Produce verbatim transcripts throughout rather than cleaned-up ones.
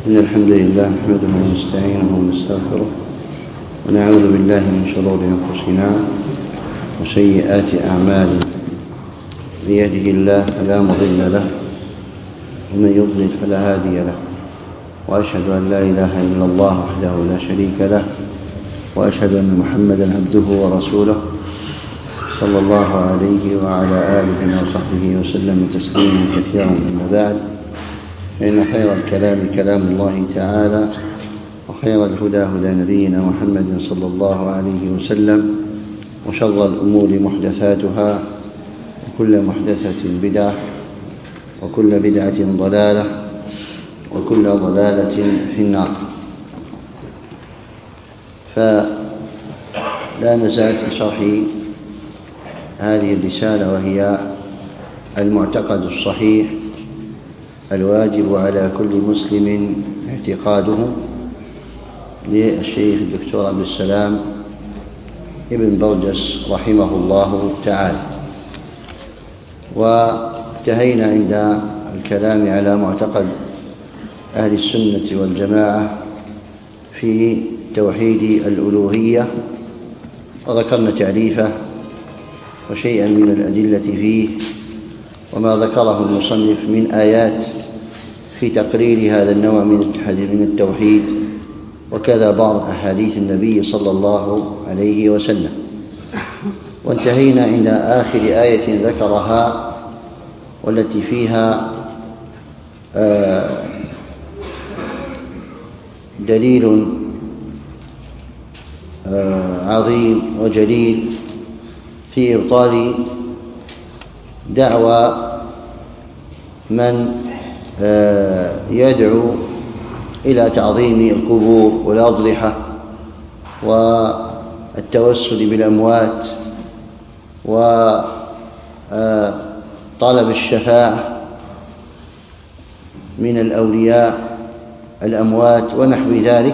إن الحمد لله نحمده ونستعينه ونستغفره ونعوذ بالله من شرور أنفسنا وسيئات أعمالنا. من يهده الله فلا مضل له ومن يضلل فلا هادي له، وأشهد أن لا إله إلا الله وحده لا شريك له، وأشهد أن محمدًا عبده ورسوله صلى الله عليه وعلى آله وصحبه وسلم تسليما كثيرا. أما بعد، فإن خير الكلام كلام الله تعالى، وخير الهدى هدى نبينا محمد صلى الله عليه وسلم، وشر الأمور محدثاتها، وكل محدثة بدعة، وكل بدعة ضلالة، وكل ضلالة في النار. فلا نزال في شرح هذه الرسالة، وهي المعتقد الصحيح الواجب على كل مسلم اعتقاده، للشيخ الدكتور عبد السلام ابن برجس رحمه الله تعالى. وانتهينا عند الكلام على معتقد أهل السنة والجماعة في توحيد الألوهية، وذكرنا تعريفه وشيئا من الأدلة فيه، وما ذكره المصنف من آيات في تقرير هذا النوع من التوحيد، وكذا بعض أحاديث النبي صلى الله عليه وسلم. وانتهينا عند آخر آية ذكرها، والتي فيها دليل عظيم وجليل في إبطال دعوى من يدعو إلى تعظيم القبور والأضرحة والتوسل بالأموات وطلب الشفاعة من الأولياء الأموات ونحو ذلك،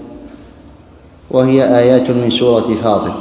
وهي آيات من سورة فاطر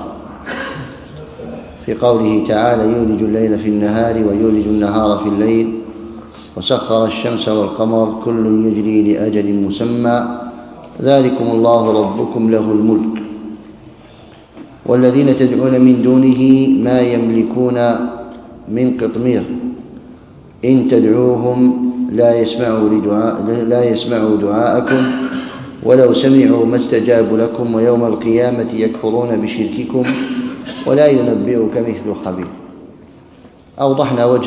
في قوله تعالى: يولج الليل في النهار ويولج النهار في الليل وسخر الشمس والقمر كل يجري لأجل مسمى ذلكم الله ربكم له الملك والذين تدعون من دونه ما يملكون من قطمير إن تدعوهم لا يسمعوا, لدعاء لا يسمعوا دعاءكم ولو سمعوا ما استجابوا لكم ويوم القيامة يكفرون بشرككم ولا ينبئك مثل خبير. أوضحنا وجه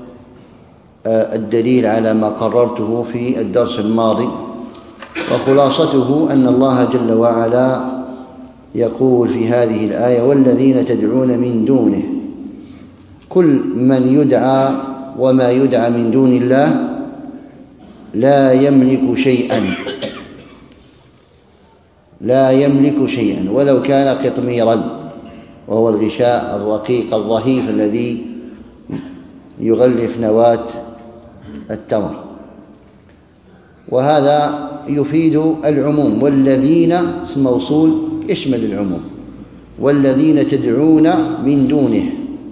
الدليل على ما قررته في الدرس الماضي، وخلاصته أن الله جل وعلا يقول في هذه الآية: والذين تدعون من دونه. كل من يدعى وما يدعى من دون الله لا يملك شيئا، لا يملك شيئا ولو كان قطميرا، وهو الغشاء الرقيق الرهيف الذي يغلف نواة التمر. وهذا يفيد العموم، والذين اسم موصول يشمل العموم، والذين تدعون من دونه.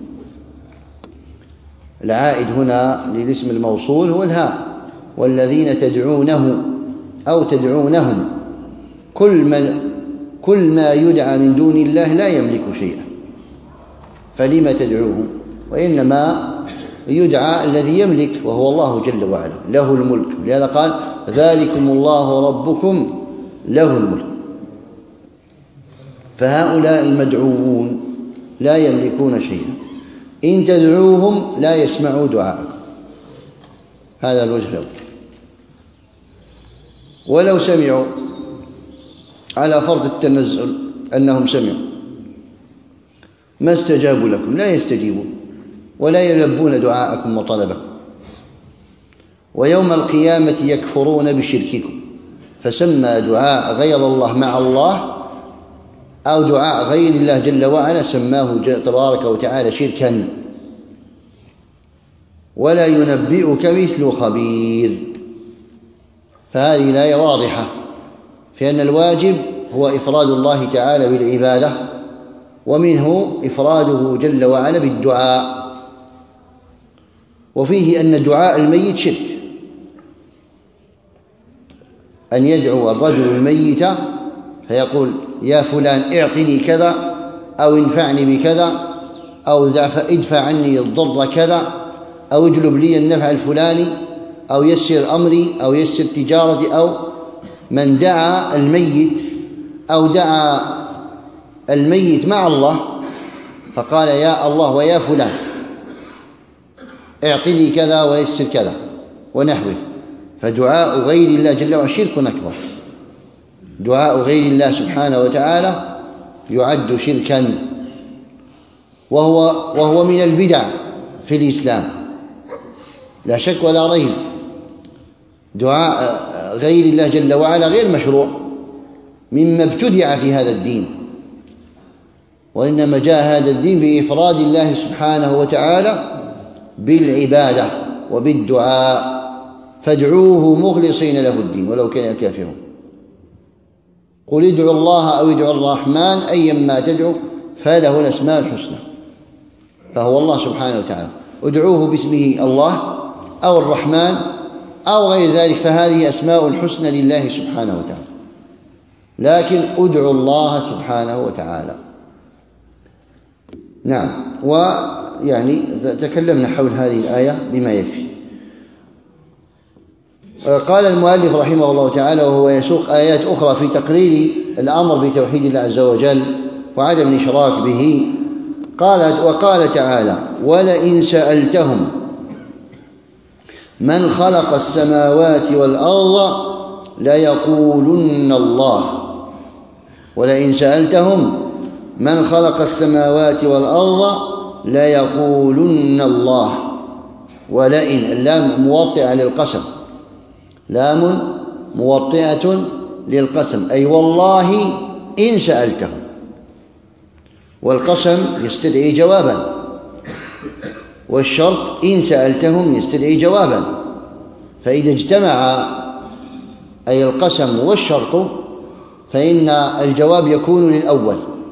العائد هنا للاسم الموصول هو الهاء، والذين تدعونه أو تدعونهم. كل من كل ما يدعى من دون الله لا يملك شيئا، فلما تدعوه؟ وإنما يدعى الذي يملك، وهو الله جل وعلا له الملك. لهذا قال: ذلكم الله ربكم له الملك. فهؤلاء المدعوون لا يملكون شيئا، إن تدعوهم لا يسمعوا دعاءكم. هذا الوجه الأول. ولو سمعوا، على فرض التنزل أنهم سمعوا، ما استجابوا لكم، لا يستجيبون ولا يلبون دعاءكم وطلبكم. ويوم القيامة يكفرون بشرككم، فسمى دعاء غير الله مع الله أو دعاء غير الله جل وعلا سماه تبارك وتعالى شركا. ولا ينبئك مثل خبير. فهذه الآية واضحة في أن الواجب هو إفراد الله تعالى بالعبادة، ومنه إفراده جل وعلا بالدعاء. وفيه أن دعاء الميت شرك، أن يدعو الرجل الميت فيقول يا فلان اعطني كذا، أو انفعني بكذا، أو ادفع عني الضر كذا، أو اجلب لي النفع الفلاني، أو يسر أمري، أو يسر تجارتي. أو من دعا الميت أو دعا الميت مع الله فقال يا الله ويا فلان اعطني كذا ويسر كذا ونحوه، فدعاء غير الله جل وعلا شرك أكبر. دعاء غير الله سبحانه وتعالى يعد شركا، وهو, وهو من البدع في الإسلام لا شك ولا ريب. دعاء غير الله جل وعلا غير مشروع، مما ابتدع في هذا الدين، وإنما جاء هذا الدين بإفراد الله سبحانه وتعالى بالعبادة وبالدعاء، فادعوه مخلصين له الدين ولو كان الكافرون. قل ادعوا الله أو ادعوا الرحمن أيما تدعو فله الأسماء الحسنى، فهو الله سبحانه وتعالى. ادعوه باسمه الله أو الرحمن أو غير ذلك، فهذه أسماء الحسنى لله سبحانه وتعالى، لكن ادعوا الله سبحانه وتعالى. نعم. ويعني تكلمنا حول هذه الآية بما يكفي. قال المؤلف رحمه الله تعالى وهو يسوق آيات أخرى في تقرير الأمر بتوحيد الله عز وجل وعدم الإشراك به. قالت وقال تعالى ولئن سألتهم من خلق السماوات والأرض ليقولن الله. ولئن سألتهم من خلق السماوات والأرض ليقولن الله. ولئن اللام موطئة للقسم، لام موطئة للقسم، أي والله إن سألتهم، والقسم يستدعي جوابا، والشرط إن سألتهم يستدعي جوابا، فإذا اجتمع أي القسم والشرط فإن الجواب يكون للأول،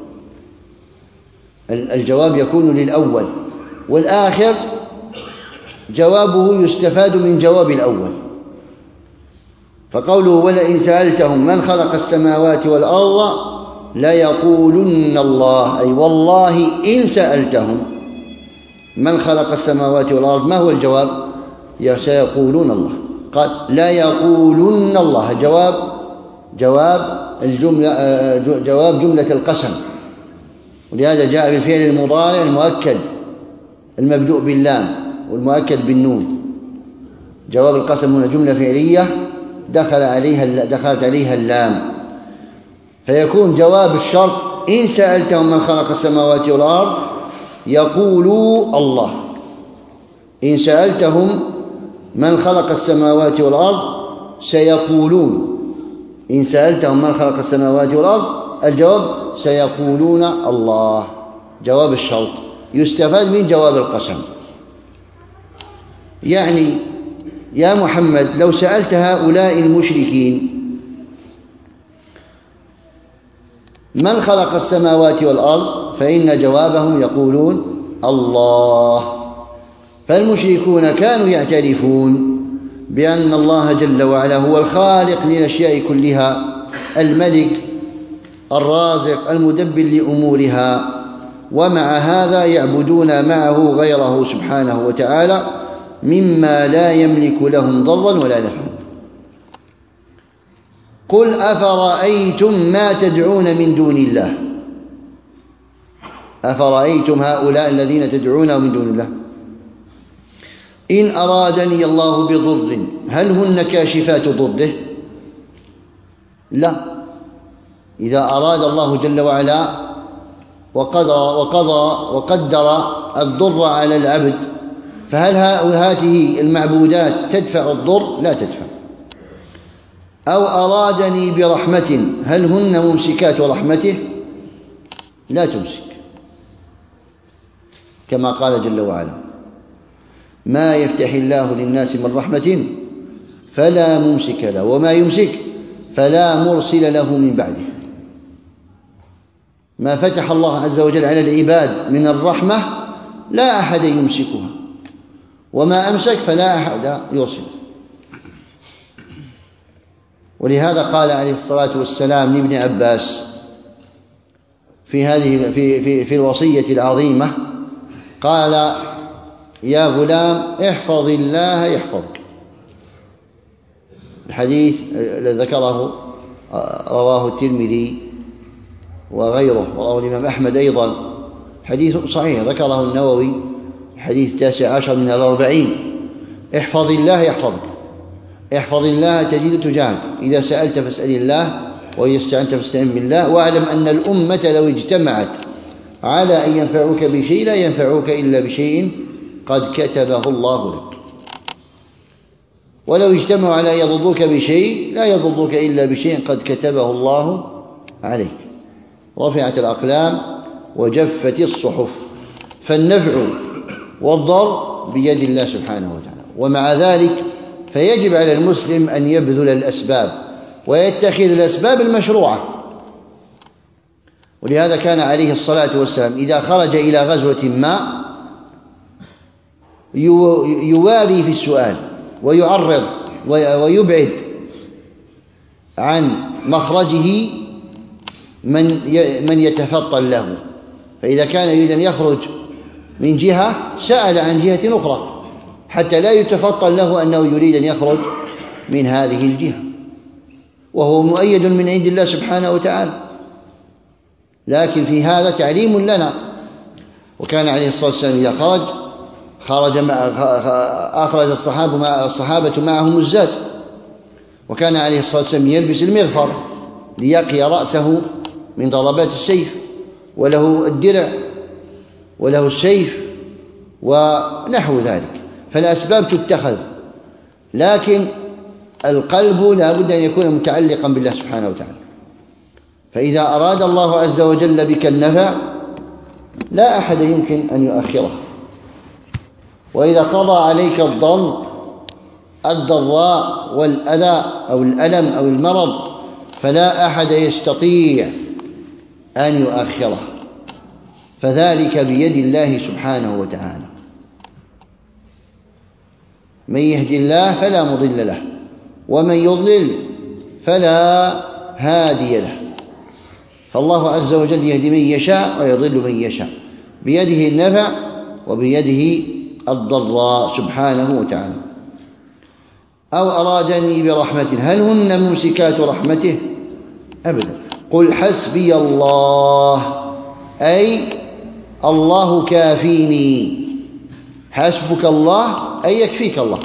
الجواب يكون للأول، والآخر جوابه يستفاد من جواب الأول. فقوله ولئن سألتهم من خلق السماوات والأرض ليقولن الله، أي والله إن سألتهم من خلق السماوات والأرض، ما هو الجواب؟ سيقولون الله. قال لا يقولن الله، جواب جواب الجملة جواب جملة القسم، ولهذا جاء بالفعل المضارع المؤكد المبدوء باللام والمؤكد بالنون. جواب القسم هنا جملة فعلية دخل عليها دخلت عليها اللام، فيكون جواب الشرط إن سألتهم من خلق السماوات والأرض يقولوا الله. إن سألتهم من خلق السماوات والأرض سيقولون، إن سألتهم من خلق السماوات والأرض الجواب سيقولون الله، جواب الشرط يستفاد من جواب القسم. يعني يا محمد لو سألت هؤلاء المشركين من خلق السماوات والأرض فإن جوابهم يقولون الله. فالمشركون كانوا يعترفون بأن الله جل وعلا هو الخالق للأشياء كلها، الملك الرازق المدبر لأمورها، ومع هذا يعبدون معه غيره سبحانه وتعالى مما لا يملك لهم ضرا ولا نفعا. قل أفرأيتم ما تدعون من دون الله، أفرأيتم هؤلاء الذين تدعون من دون الله إن أرادني الله بضر هل هن كاشفات ضره؟ لا. إذا أراد الله جل وعلا وقضى وقضى وقدر الضر على العبد فهل هذه المعبودات تدفع الضر؟ لا تدفع. أو أرادني برحمة هل هن ممسكات رحمته؟ لا تمسك، كما قال جل وعلا ما يفتح الله للناس من رحمة فلا ممسك له وما يمسك فلا مرسل له من بعده. ما فتح الله عز وجل على العباد من الرحمة لا أحد يمسكها، وما أمسك فلا أحد يرسل. ولهذا قال عليه الصلاة والسلام لابن عباس في هذه في في في الوصية العظيمة، قال: يا غلام احفظ الله يحفظك. الحديث الذي ذكره رواه الترمذي وغيره، ورواه الإمام أحمد أيضا، حديث صحيح ذكره النووي، حديث تاسع عشر من الأربعين: احفظ الله يحفظك، احفظ الله تجد تجاهك، إذا سألت فاسأل الله، وإذا استعنت فاستعن بالله، واعلم أن الأمة لو اجتمعت على أن ينفعوك بشيء لا ينفعوك إلا بشيء قد كتبه الله لك، ولو اجتمعوا على أن يضروك بشيء لا يضروك إلا بشيء قد كتبه الله عليك. رفعت الأقلام وجفت الصحف، فالنفع والضر بيد الله سبحانه وتعالى. ومع ذلك فيجب على المسلم أن يبذل الأسباب ويتخذ الأسباب المشروعة. ولهذا كان عليه الصلاة والسلام إذا خرج إلى غزوة ما يوالي في السؤال ويعرض ويبعد عن مخرجه من من يتفطن له، فإذا كان يريد أن يخرج من جهة سأل عن جهة أخرى حتى لا يتفطن له أنه يريد أن يخرج من هذه الجهة، وهو مؤيد من عند الله سبحانه وتعالى. لكن في هذا تعليم لنا. وكان عليه الصلاة والسلام إذا خرج خرج مع أخرج الصحابة مع الصحابة معهم الزاد، وكان عليه الصلاة والسلام يلبس المغفر ليقي رأسه من ضربات السيف، وله الدرع وله السيف ونحو ذلك. فالأسباب تتخذ، لكن القلب لا بد أن يكون متعلقا بالله سبحانه وتعالى. فإذا أراد الله عز وجل بك النفع لا أحد يمكن أن يؤخره، وإذا قضى عليك الضر الضراء والأذى أو الألم أو المرض فلا أحد يستطيع أن يؤخره، فذلك بيد الله سبحانه وتعالى. من يهد الله فلا مضل له، ومن يضلل فلا هادي له. فالله عز وجل يهدي من يشاء ويضل من يشاء، بيده النفع وبيده الضراء سبحانه وتعالى. أو أرادني برحمة هل هن ممسكات رحمته؟ أبدا. قل حسبي الله، أي الله كافيني. حسبك الله أي يكفيك الله،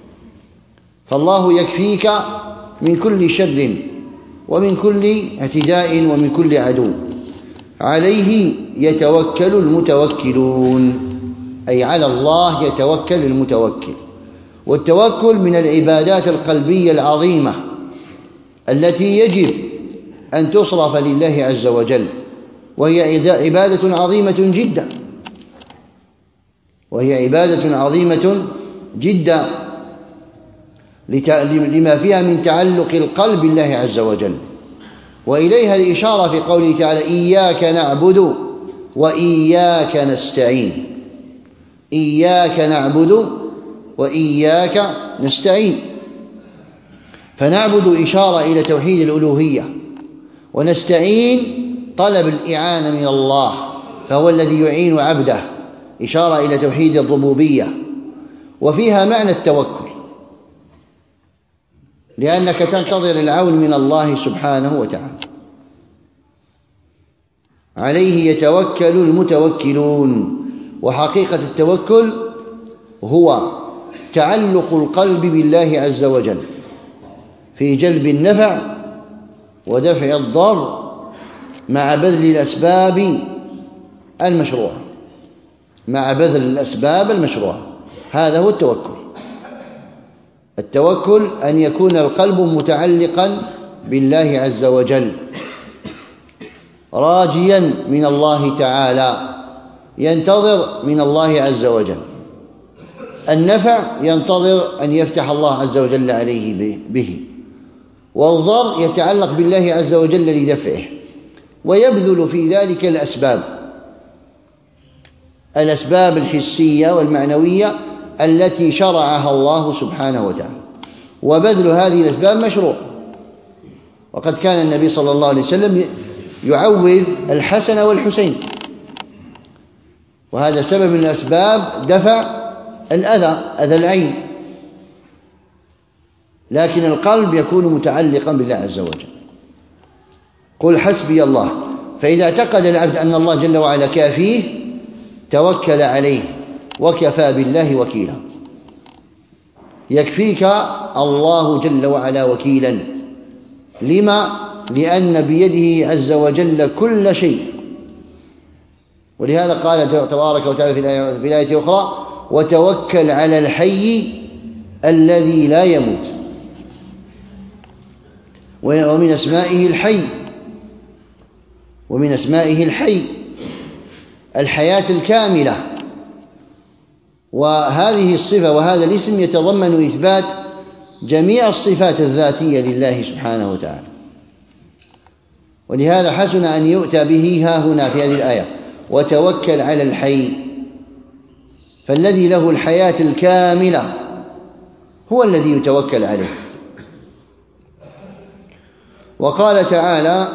فالله يكفيك من كل شر ومن كل اعتداء ومن كل عدو. عليه يتوكل المتوكلون، أي على الله يتوكل المتوكل. والتوكل من العبادات القلبية العظيمة التي يجب أن تصرف لله عز وجل، وهي عبادة عظيمة جدا وهي عبادة عظيمة جدا لما فيها من تعلق القلب بالله عز وجل. وإليها الإشارة في قوله تعالى: إياك نعبد وإياك نستعين. إياك نعبد وإياك نستعين. فنعبد إشارة إلى توحيد الألوهية، ونستعين طلب الإعانة من الله، فهو الذي يعين عبده، إشارة إلى توحيد الربوبية. وفيها معنى التوكل، لأنك تنتظر العون من الله سبحانه وتعالى. عليه يتوكل المتوكلون. وحقيقة التوكل هو تعلق القلب بالله عز وجل في جلب النفع ودفع الضر مع بذل الأسباب المشروعة مع بذل الأسباب المشروعة هذا هو التوكل. التوكل أن يكون القلب متعلقا بالله عز وجل، راجيا من الله تعالى، ينتظر من الله عز وجل النفع، ينتظر أن يفتح الله عز وجل عليه به، والضر يتعلق بالله عز وجل لدفعه، ويبذل في ذلك الأسباب الأسباب الحسية والمعنوية التي شرعها الله سبحانه وتعالى. وبذل هذه الأسباب مشروع، وقد كان النبي صلى الله عليه وسلم يعوذ الحسن والحسين، وهذا سبب من أسباب دفع الأذى، أذى العين. لكن القلب يكون متعلقا بالله عز وجل. قل حسبي الله، فإذا اعتقد العبد أن الله جل وعلا كافيه توكل عليه، وكفى بالله وكيلا. يكفيك الله جل وعلا وكيلا. لما؟ لأن بيده عز وجل كل شيء. ولهذا قال تبارك وتعالى في الآية الأخرى: وتوكل على الحي الذي لا يموت. ومن أسمائه الحي، ومن أسمائه الحي الحياة الكاملة. وهذه الصفة وهذا الاسم يتضمن إثبات جميع الصفات الذاتية لله سبحانه وتعالى. ولهذا حسن أن يؤتى به ها هنا في هذه الآية: وتوكل على الحي. فالذي له الحياة الكاملة هو الذي يتوكل عليه. وقال تعالى: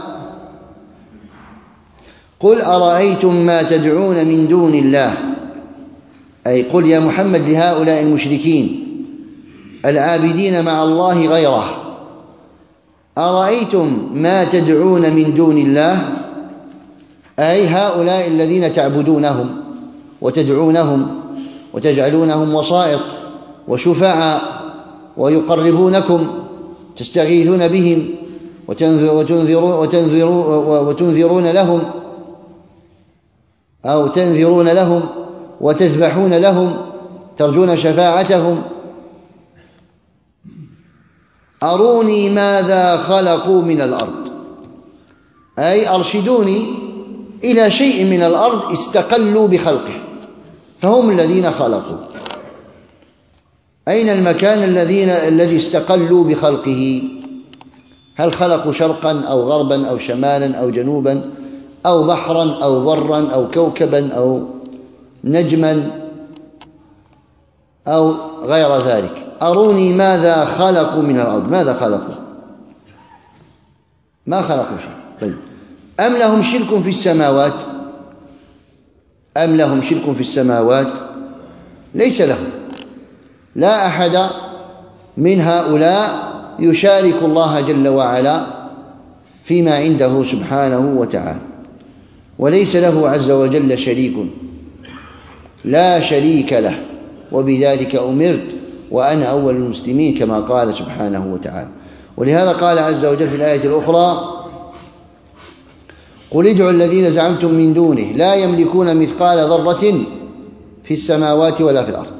قل أرأيتم ما تدعون من دون الله، أي قل يا محمد لهؤلاء المشركين العابدين مع الله غيره: أرأيتم ما تدعون من دون الله، أي هؤلاء الذين تعبدونهم وتدعونهم وتجعلونهم وسائط وشفعاء ويقربونكم، تستغيثون بهم وتنذرون لهم أو تنذرون لهم وتذبحون لهم، ترجون شفاعتهم. أروني ماذا خلقوا من الأرض، أي أرشدوني إلى شيء من الأرض استقلوا بخلقه، فهم الذين خلقوا. أين المكان الذين الذي استقلوا بخلقه؟ هل خلقوا شرقا أو غربا أو شمالا أو جنوبا أو بحرا أو برا أو كوكبا أو نجما أو غير ذلك؟ أروني ماذا خلقوا من الأرض. ماذا خلقوا؟ ما خلقوا شيء. طيب، أم لهم شرك في السماوات؟ أم لهم شرك في السماوات؟ ليس لهم. لا أحد من هؤلاء يشارك الله جل وعلا فيما عنده سبحانه وتعالى، وليس له عز وجل شريك، لا شريك له، وبذلك أمرت وأنا أول المسلمين كما قال سبحانه وتعالى. ولهذا قال عز وجل في الآية الأخرى: قل ادعوا الذين زعمتم من دونه لا يملكون مثقال ذرة في السماوات ولا في الأرض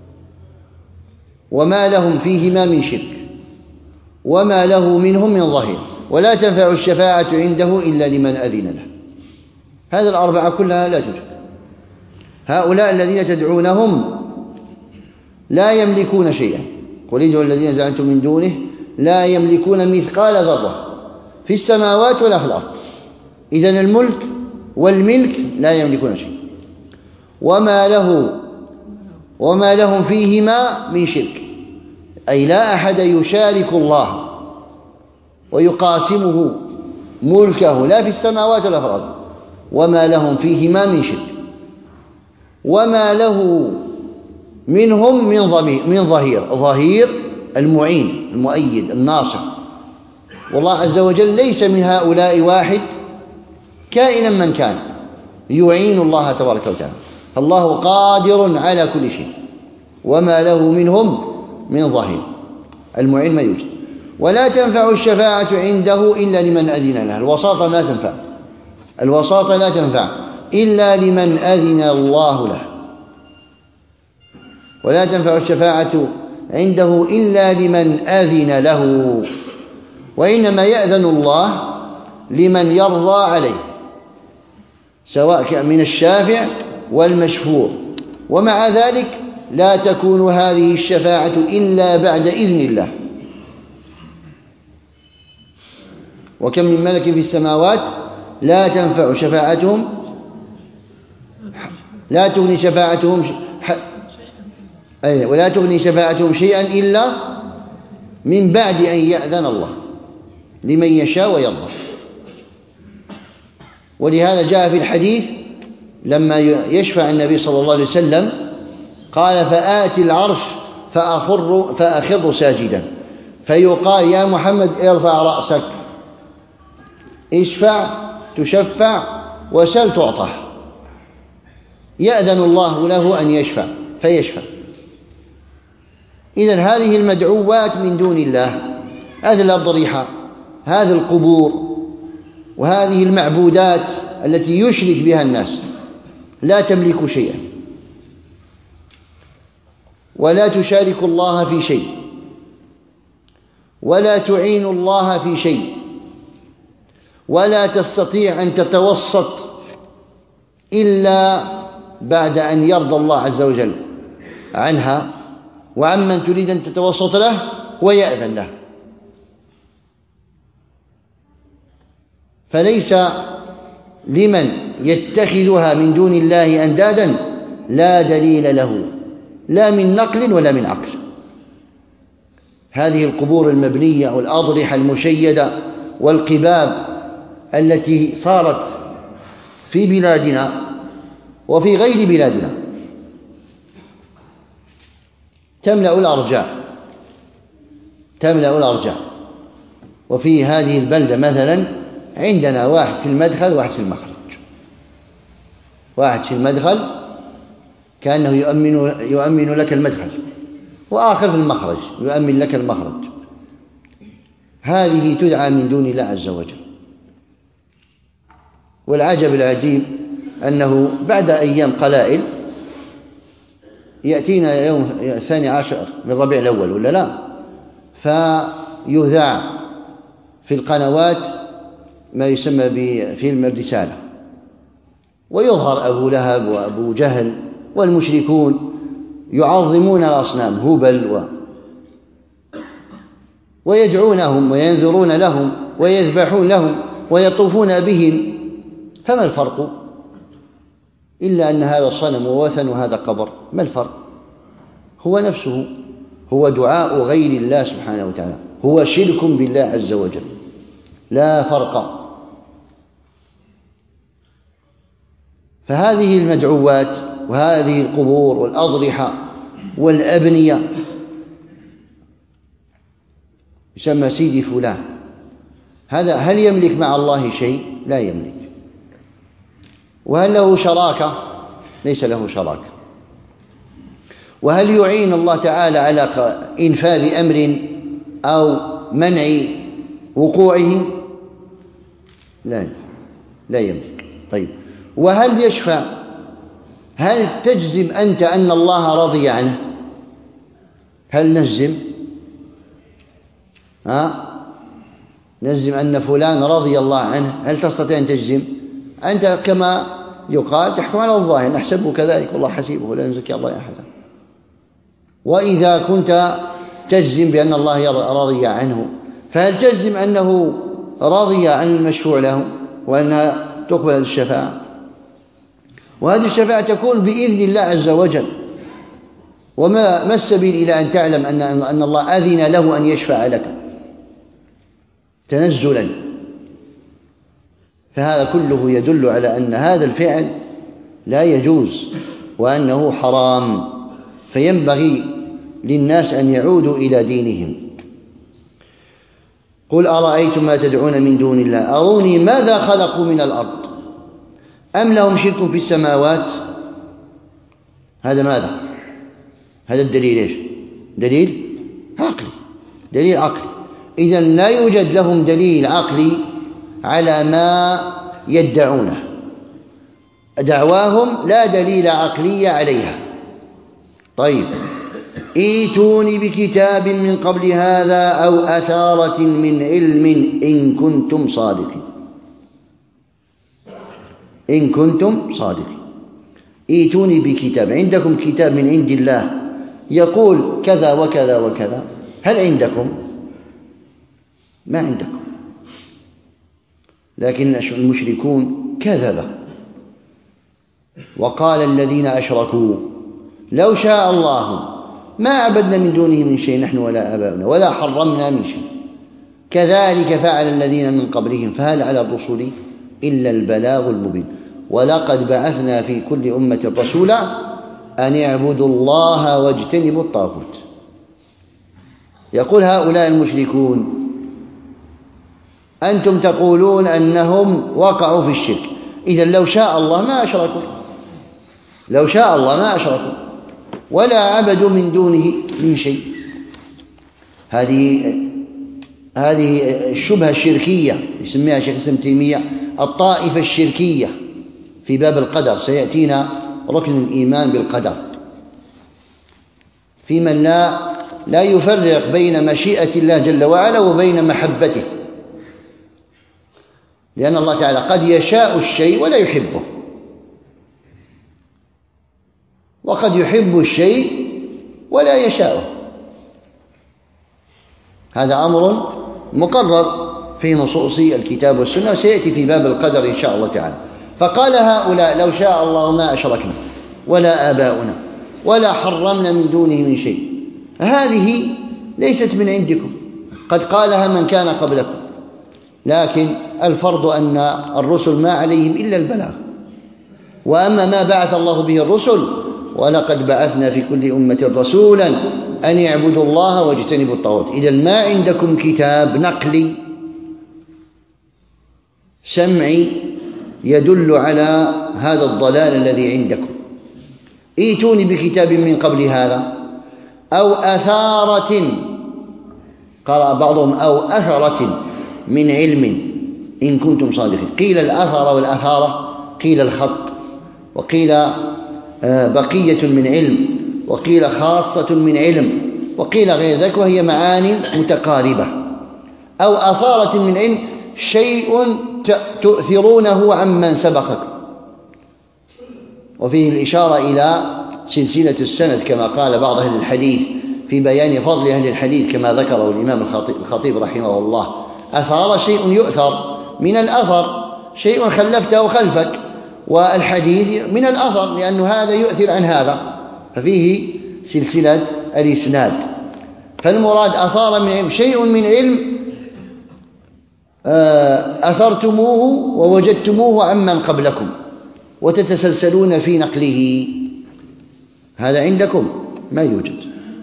وما لهم فيهما من شرك وما له منهم من ظهير ولا تنفع الشفاعة عنده إلا لمن أذن له. هذه الأربعة كلها لا توجد. هؤلاء الذين تدعونهم لا يملكون شيئا. قل ادعوا الذين زعمتم من دونه لا يملكون مثقال ذرة في السماوات ولا في الأرض. إذن الملك والملك لا يملكون شيء، وما له وما لهم فيهما من شرك، أي لا أحد يشارك الله ويقاسمه ملكه لا في السماوات ولا في الأرض، وما لهم فيهما من شرك، وما له منهم من ضمير من ظهير. ظهير المعين المؤيد الناصر. والله عز وجل ليس من هؤلاء واحد كائنا من كان يعين الله تبارك وتعالى، فالله قادر على كل شيء، وما له منهم من ظهير. المعين ما يوجد. ولا تنفع الشفاعة عنده إلا لمن أذن له. الوساطة ما تنفع، الوساطة لا تنفع إلا لمن أذن الله له. ولا تنفع الشفاعة عنده إلا لمن أذن له، وإنما يأذن الله لمن يرضى عليه، سواء من الشافع والمشفوع. ومع ذلك لا تكون هذه الشفاعة إلا بعد إذن الله. وكم من ملك في السماوات لا تنفع شفاعتهم لا تغني شفاعتهم أي ولا تغني شفاعتهم شيئا إلا من بعد أن يأذن الله. لمن يشاء ويرضى. ولهذا جاء في الحديث لما يشفع النبي صلى الله عليه وسلم قال: فآتي العرش فأخر, فأخر ساجدا، فيقال: يا محمد ارفع رأسك، اشفع تشفع وسل تعطى. يأذن الله له أن يشفع فيشفع. إذن هذه المدعوات من دون الله، هذه الأضرحة، هذه القبور، وهذه المعبودات التي يشرك بها الناس، لا تملك شيئا ولا تشارك الله في شيء ولا تعين الله في شيء ولا تستطيع أن تتوسط إلا بعد أن يرضى الله عز وجل عنها وعمن تريد أن تتوسط له ويأذن له. فليس لمن يتخذها من دون الله أندادا لا دليل له، لا من نقل ولا من عقل. هذه القبور المبنية والأضرحة المشيدة والقباب التي صارت في بلادنا وفي غير بلادنا تملأ الأرجاء تملأ الأرجاء وفي هذه البلدة مثلا عندنا واحد في المدخل واحد في المخرج. واحد في المدخل كأنه يؤمن, يؤمن لك المدخل، وآخر في المخرج يؤمن لك المخرج. هذه تدعى من دون الله عز وجل. والعجب العجيب أنه بعد أيام قلائل يأتينا يوم الثاني عشر من ربيع الأول ولا لا، فيذاع في القنوات ما يسمى بفيلم الرسالة، ويظهر أبو لهب وأبو جهل والمشركون يعظمون الأصنام هبل و... ويدعونهم وينذرون لهم ويذبحون لهم ويطوفون بهم. فما الفرق؟ إلا أن هذا صنم ووثن وهذا قبر. ما الفرق؟ هو نفسه، هو دعاء غير الله سبحانه وتعالى، هو شرك بالله عز وجل، لا فرق. فهذه المدعوات وهذه القبور والأضرحة والأبنية يسمى سيدي فلان، هذا هل يملك مع الله شيء؟ لا يملك. وهل له شراكة؟ ليس له شراكة. وهل يعين الله تعالى على إنفاذ أمر أو منع وقوعه؟ لا لا يملك. طيب، وهل يشفع؟ هل تجزم أنت أن الله رضي عنه؟ هل نجزم؟ ها؟ نجزم أن فلان رضي الله عنه؟ هل تستطيع أن تجزم؟ أنت كما يقال تحكم على الظاهر، نحسبه كذلك والله حسيبه ولا نزكي الله أحدا. وإذا كنت تجزم بأن الله رضي عنه، فهل تجزم أنه رضي عن المشفوع له وأنها تقبل الشفاعة؟ وهذه الشفاعة تكون بإذن الله عز وجل. وما ما السبيل إلى أن تعلم أن أن الله أذن له أن يشفع لك تنزلا؟ فهذا كله يدل على أن هذا الفعل لا يجوز وأنه حرام، فينبغي للناس أن يعودوا إلى دينهم. قل أرأيتم ما تدعون من دون الله أروني ماذا خلقوا من الأرض أم لهم شرك في السماوات. هذا ماذا؟ هذا الدليل إيش؟ دليل عقلي، دليل عقلي. إذن لا يوجد لهم دليل عقلي على ما يدعونه، دعواهم لا دليل عقلي عليها. طيب، ائتوني بكتاب من قبل هذا أو أثارة من علم إن كنتم صادقين. إن كنتم صادقين، ائتوني بكتاب. عندكم كتاب من عند الله يقول كذا وكذا وكذا، هل عندكم؟ ما عندكم. لكن المشركون كذبوا وقال الذين أشركوا لو شاء الله ما عبدنا من دونه من شيء نحن ولا آباؤنا ولا حرمنا من شيء. كذلك فعل الذين من قبلهم فهل على الرسل إلا البلاغ المبين ولقد بعثنا في كل أمة رسولا أن يعبدوا الله واجتنبوا الطاغوت. يقول هؤلاء المشركون أنتم تقولون أنهم وقعوا في الشرك، إذن لو شاء الله ما أشركوا، لو شاء الله ما أشركوا ولا عبدوا من دونه من شيء. هذه هذه الشبهة الشركية يسميها شيخ الإسلام ابن تيمية الطائفة الشركية في باب القدر. سيأتينا ركن الإيمان بالقدر في من لا لا يفرق بين مشيئة الله جل وعلا وبين محبته، لأن الله تعالى قد يشاء الشيء ولا يحبه، وقد يحب الشيء ولا يشاءه. هذا أمر مقرر في نصوص الكتاب والسنة وسيأتي في باب القدر إن شاء الله تعالى. فقال هؤلاء لو شاء الله ما أشركنا ولا آباؤنا ولا حرمنا من دونه من شيء. هذه ليست من عندكم، قد قالها من كان قبلكم، لكن الفرض أن الرسل ما عليهم إلا البلاغ. وأما ما بعث الله به الرسل ولقد بعثنا في كل أمة رسولا أن يعبدوا الله واجتنبوا الطاغوت. إذا ما عندكم كتاب نقلي سمعي يدل على هذا الضلال الذي عندكم، ائتوني بكتاب من قبل هذا أو أثارة، قال بعضهم أو أثرة من علم إن كنتم صادقين. قيل الأثر والأثارة، قيل الخط، وقيل بقية من علم، وقيل خاصة من علم، وقيل غير ذلك، وهي معاني متقاربة. أو أثارة من علم شيء تؤثرونه عمن سبقكم، وفيه الإشارة إلى سلسلة السند كما قال بعض أهل الحديث في بيان فضل أهل الحديث كما ذكره الإمام الخطيب رحمه الله. أثار شيء يؤثر من الأثر، شيء خلفته خلفك، والحديث من الأثر لأنه هذا يؤثر عن هذا، ففيه سلسلة الإسناد. فالمراد أثار من علم شيء من علم أثرتموه ووجدتموه عمن قبلكم وتتسلسلون في نقله. هذا عندكم ما يوجد.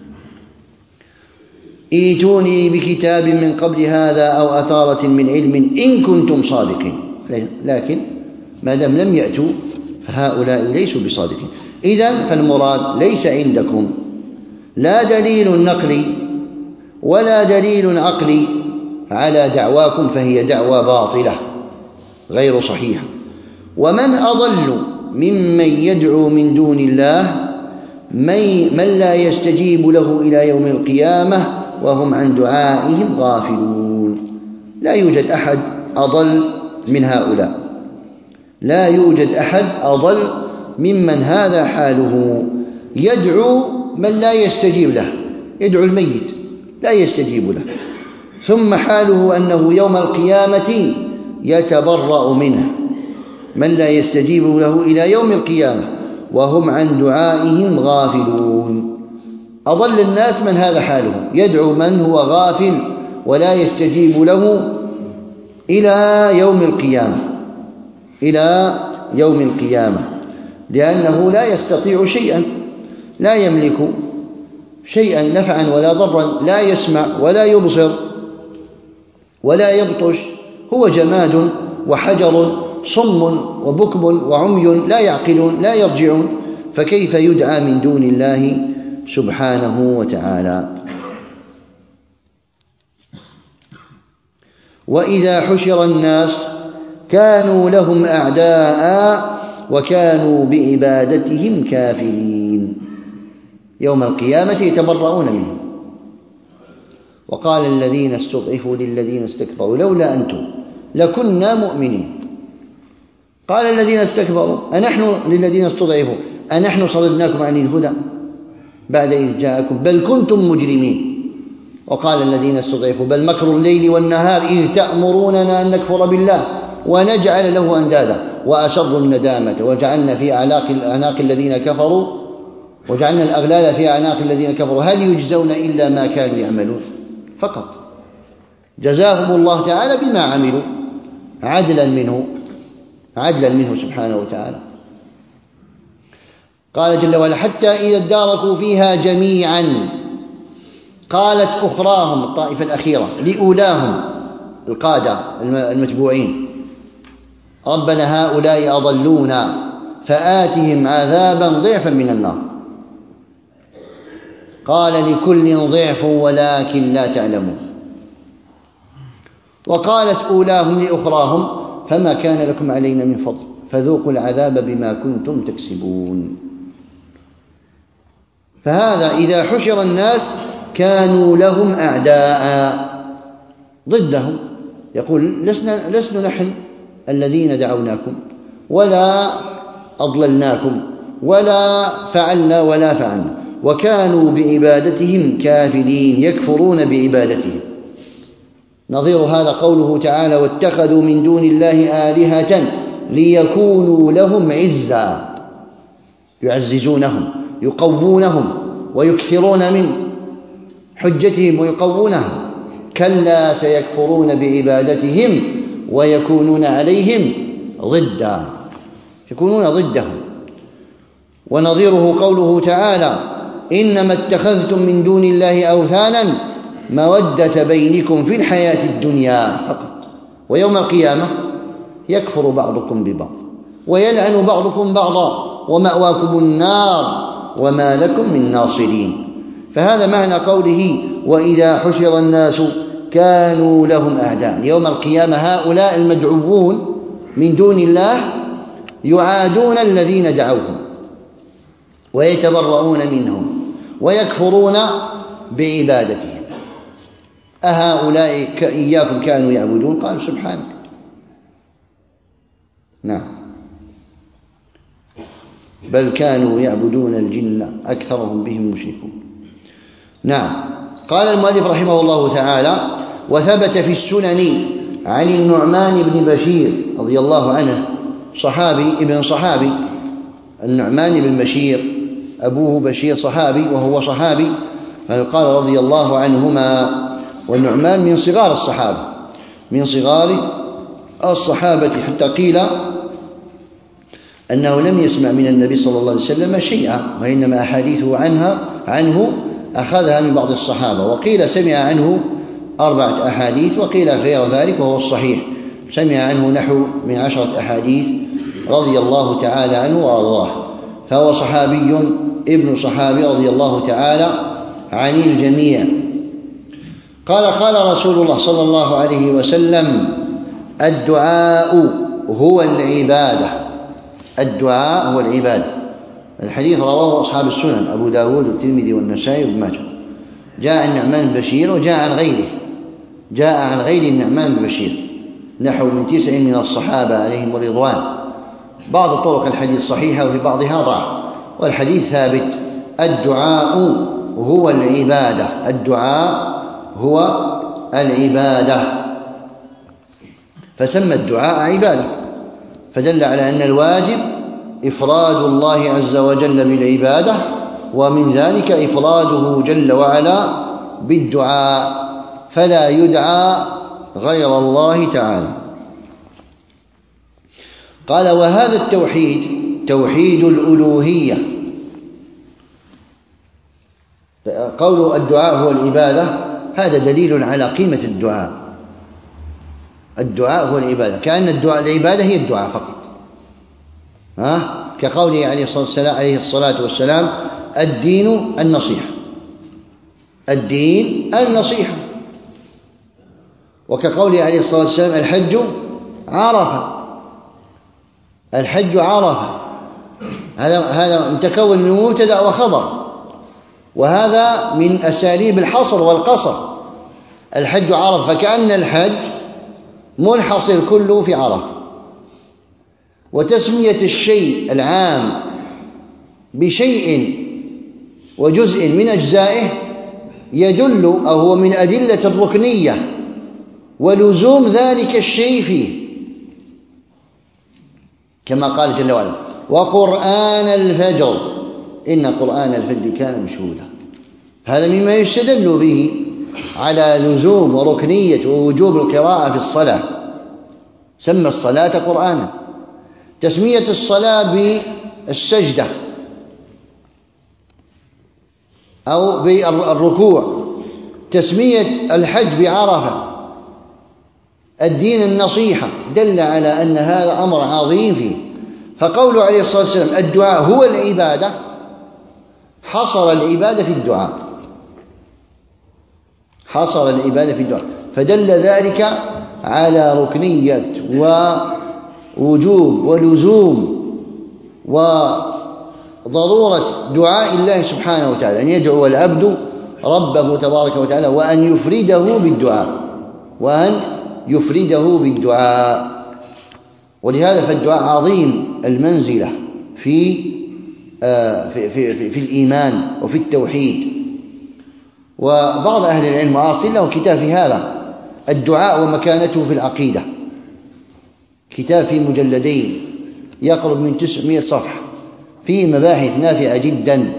ائتوني بكتاب من قبل هذا أو أثارة من علم إن كنتم صادقين. لكن ما دام لم يأتوا فهؤلاء ليسوا بصادقين. إذن فالمراد ليس عندكم لا دليل نقلي ولا دليل عقلي على دعواكم، فهي دعوى باطلة غير صحيحة. ومن أضل ممن يدعو من دون الله من لا يستجيب له إلى يوم القيامة وهم عن دعائهم غافلون. لا يوجد أحد أضل من هؤلاء، لا يوجد أحد أضل ممن هذا حاله يدعو من لا يستجيب له، يدعو الميت لا يستجيب له، ثم حاله أنه يوم القيامة يتبرأ منه، من لا يستجيب له إلى يوم القيامة وهم عن دعائهم غافلون. أضل الناس من هذا حاله، يدعو من هو غافل ولا يستجيب له إلى يوم القيامة، إلى يوم القيامة، لأنه لا يستطيع شيئا، لا يملك شيئا نفعا ولا ضرا، لا يسمع ولا يبصر ولا يبطش، هو جماد وحجر صم وبكم وعمي لا يعقلون لا يرجعون، فكيف يدعى من دون الله سبحانه وتعالى؟ وإذا حشر الناس كانوا لهم أعداء وكانوا بعبادتهم كافرين. يوم القيامة يتبرؤون منهم. وقال الذين استضعفوا للذين استكبروا لولا أنتم لكنا مؤمنين. قال الذين استكبروا أنحن للذين استضعفوا أنحن صددناكم عن الهدى بعد إذ جاءكم بل كنتم مجرمين. وقال الذين استضعفوا بل مكر الليل والنهار إذ تأمروننا أن نكفر بالله ونجعل له أندادا وأسروا الندامة وجعلنا في أعناق أعناق الذين كفروا وجعلنا الأغلال في أعناق الذين كفروا هل يجزون إلا ما كانوا يعملون. فقط جزاهم الله تعالى بما عملوا عدلا منه عدلا منه سبحانه وتعالى. قال جل وعلا: حتى إذا اداركوا فيها جميعا قالت أخراهم، الطائفة الأخيرة، لأولاهم القادة المتبوعين: ربنا هؤلاء أضلونا فآتهم عذابا ضعفا من النار. قال: لكل ضعف ولكن لا تعلمون. وقالت أولاهم لأخراهم: فما كان لكم علينا من فضل فذوقوا العذاب بما كنتم تكسبون. فهذا إذا حشر الناس كانوا لهم أعداء ضدهم، يقول: لسنا, لسنا نحن الذين دعوناكم ولا أضللناكم ولا فعلنا ولا فعلنا، وكانوا بعبادتهم كافرين، يكفرون بعبادتهم. نظير هذا قوله تعالى: واتخذوا من دون الله آلهة ليكونوا لهم عزا، يعززونهم يقوونهم ويكثرون من حجتهم ويقوونها. كلا سيكفرون بعبادتهم ويكونون عليهم ضدا، يكونون ضدهم. ونظيره قوله تعالى: إنما اتخذتم من دون الله أوثانا مودة بينكم في الحياة الدنيا فقط، ويوم القيامة يكفر بعضكم ببعض ويلعن بعضكم بعضا ومأواكم النار وما لكم من ناصرين. فهذا معنى قوله: وإذا حشر الناس كانوا لهم أعداء. يوم القيامة هؤلاء المدعوون من دون الله يعادون الذين دعوهم ويتبرؤون منهم ويكفرون بعبادتهم. أهؤلاء إياكم كانوا يعبدون؟ قال: سبحانك. نعم، بل كانوا يعبدون الجن أكثرهم بهم مشركون. نعم. قال المؤلف رحمه الله تعالى: وثبت في السنن عن النعمان بن بشير رضي الله عنه، صحابي ابن صحابي، النعمان بن بشير أبوه بشير صحابي وهو صحابي، فقال رضي الله عنهما. والنعمان من صغار الصحابة، من صغار الصحابة، حتى قيل أنه لم يسمع من النبي صلى الله عليه وسلم شيئا، وإنما أحاديثه عنها عنه أخذها من بعض الصحابة. وقيل سمع عنه أربعة أحاديث، وقيل غير ذلك وهو الصحيح، سمع عنه نحو من عشرة أحاديث رضي الله تعالى عنه وأرضاه. فهو صحابي ابن صحابي رضي الله تعالى عن الجميع. قال: قال رسول الله صلى الله عليه وسلم: الدعاء هو العبادة. الدعاء هو العبادة. الحديث رواه أصحاب السنن أبو داود والترمذي والنسائي وابن ماجه. جاء عن النعمان بن بشير وجاء عن غيره، جاء عن غير النعمان بن بشير نحو من تسع من الصحابة عليهم الرضوان. بعض طرق الحديث صحيحة وفي بعضها ضعف، والحديث ثابت. الدعاء هو العبادة، الدعاء هو العبادة، فسمى الدعاء عبادة، فدل على أن الواجب إفراد الله عز وجل بالعبادة، ومن ذلك إفراده جل وعلا بالدعاء، فلا يدعى غير الله تعالى. قال: وهذا التوحيد توحيد الألوهية. قول الدعاء هو العبادة هذا دليل على قيمة الدعاء. الدعاء هو العبادة، كأن الدعاء العبادة هي الدعاء فقط، ها؟ كقوله عليه الصلاة والسلام, عليه الصلاة والسلام: الدين النصيحة، الدين النصيحة. وكقوله عليه الصلاة والسلام: الحج عرفة، الحج عرفة. هذا هذا متكون من مبتدأ وخبر، وهذا من أساليب الحصر والقصر. الحج عرفة، فكأن الحج منحصر كله في عرفة. وتسمية الشيء العام بشيء وجزء من أجزائه يدل أو هو من أدلة الركنية ولزوم ذلك الشيء فيه، كما قال جل وعلا: وقرآن الفجر إن قرآن الفجر كان مشهودا. هذا مما يستدل به على لزوم وركنية ووجوب القراءة في الصلاة، سمى الصلاة قرآنا. تسمية الصلاة بالسجدة أو بالركوع، تسمية الحج بعرفة، الدين النصيحة، دل على أن هذا أمر عظيم فيه. فقوله عليه الصلاة والسلام الدعاء هو العبادة، حصر العبادة في الدعاء، حصر العبادة في الدعاء، فدل ذلك على ركنية ووجوب ولزوم وضرورة دعاء الله سبحانه وتعالى، أن يدعو العبد ربه تبارك وتعالى وأن يفرده بالدعاء، وأن يفرده بالدعاء. ولهذا فالدعاء عظيم المنزلة في في في في الإيمان وفي التوحيد. وبعض أهل العلم معاصرين له كتاب في هذا، الدعاء ومكانته في العقيدة، كتاب في مجلدين يقرب من تسعمائة صفحة، فيه مباحث نافعة جدا.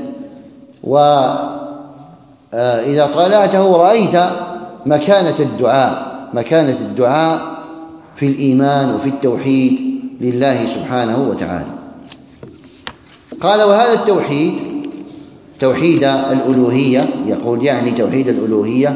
وإذا طالعته رأيت مكانة الدعاء، مكانة الدعاء في الإيمان وفي التوحيد لله سبحانه وتعالى. قال وهذا التوحيد توحيد الألوهية، يقول يعني توحيد الألوهية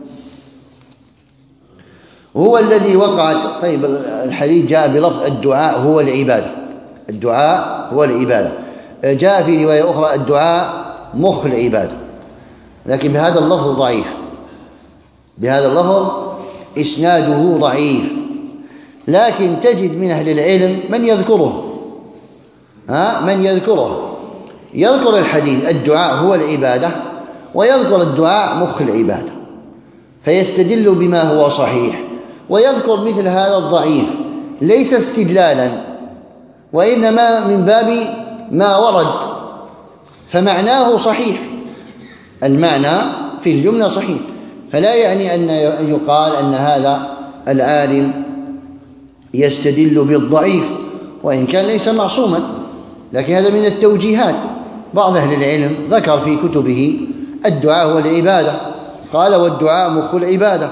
هو الذي وقعت. طيب الحديث جاء بلفظ الدعاء هو العبادة، الدعاء هو العبادة. جاء في رواية أخرى الدعاء مخ العبادة، لكن بهذا اللفظ ضعيف، بهذا اللفظ إسناده ضعيف. لكن تجد من أهل العلم من يذكره، ها من يذكره يذكر الحديث الدعاء هو العبادة، ويذكر الدعاء مخ العبادة، فيستدل بما هو صحيح، ويذكر مثل هذا الضعيف ليس استدلالا، وإنما من باب ما ورد، فمعناه صحيح، المعنى في الجملة صحيح، فلا يعني أن يقال أن هذا العالم يستدل بالضعيف، وإن كان ليس معصوما، لكن هذا من التوجيهات. بعض أهل العلم ذكر في كتبه الدعاء هو العبادة، قال والدعاء مخ العبادة،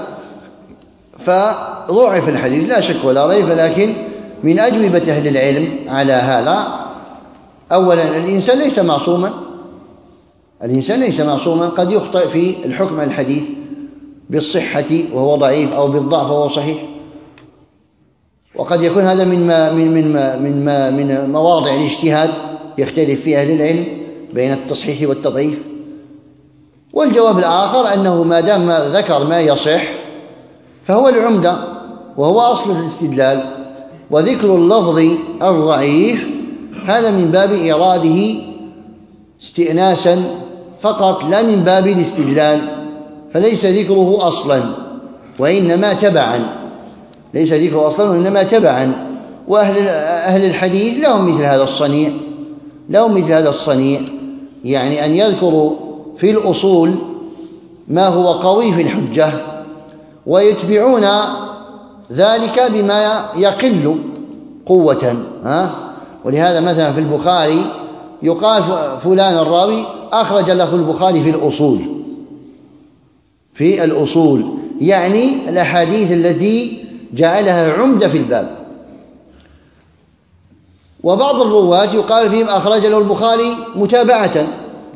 فضعف الحديث لا شك ولا ريب. لكن من أجوبة أهل العلم على هذا، أولا الإنسان ليس معصوما، الإنسان ليس معصوما، قد يخطئ في الحكم على الحديث بالصحة وهو ضعيف، أو بالضعف وهو صحيح، وقد يكون هذا من ما من من ما من ما من مواضع الاجتهاد يختلف فيها أهل العلم بين التصحيح والتضعيف. والجواب الآخر أنه ما دام ما ذكر ما يصح فهو العمدة وهو أصل الاستدلال، وذكر اللفظ الضعيف هذا من باب إراده استئناسا فقط، لا من باب الاستدلال، فليس ذكره أصلا وإنما تبعا، ليس ذكره أصلا وإنما تبعا. وأهل أهل الحديث لهم مثل هذا الصنيع، لهم مثل هذا الصنيع، يعني أن يذكروا في الأصول ما هو قوي في الحجة، ويتبعون ذلك بما يقل قوة. ها؟ ولهذا مثلا في البخاري يقال فلان الراوي أخرج له البخاري في الأصول، في الأصول يعني الأحاديث التي جعلها عمدة في الباب. وبعض الرواة يقال فيهم أخرج له البخاري متابعة،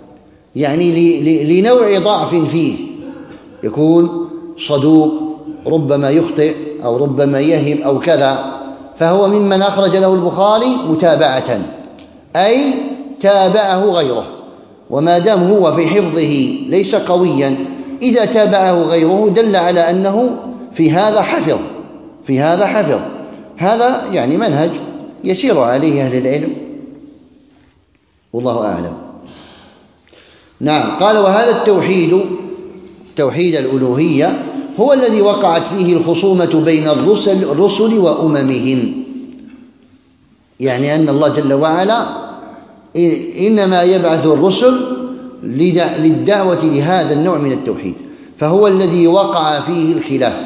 يعني لنوع ضعف فيه، يكون صدوق ربما يخطئ أو ربما يهم أو كذا، فهو ممن أخرج له البخاري متابعة، أي تابعه غيره. وما دام هو في حفظه ليس قويا، إذا تابعه غيره دل على أنه في هذا حفظ، في هذا حفظ. هذا يعني منهج يسير عليه أهل العلم، والله أعلم. نعم. قال وهذا التوحيد توحيد الألوهية هو الذي وقعت فيه الخصومة بين الرسل, الرسل وأممهم، يعني أن الله جل وعلا إنما يبعث الرسل للدعوة لهذا النوع من التوحيد، فهو الذي وقع فيه الخلاف.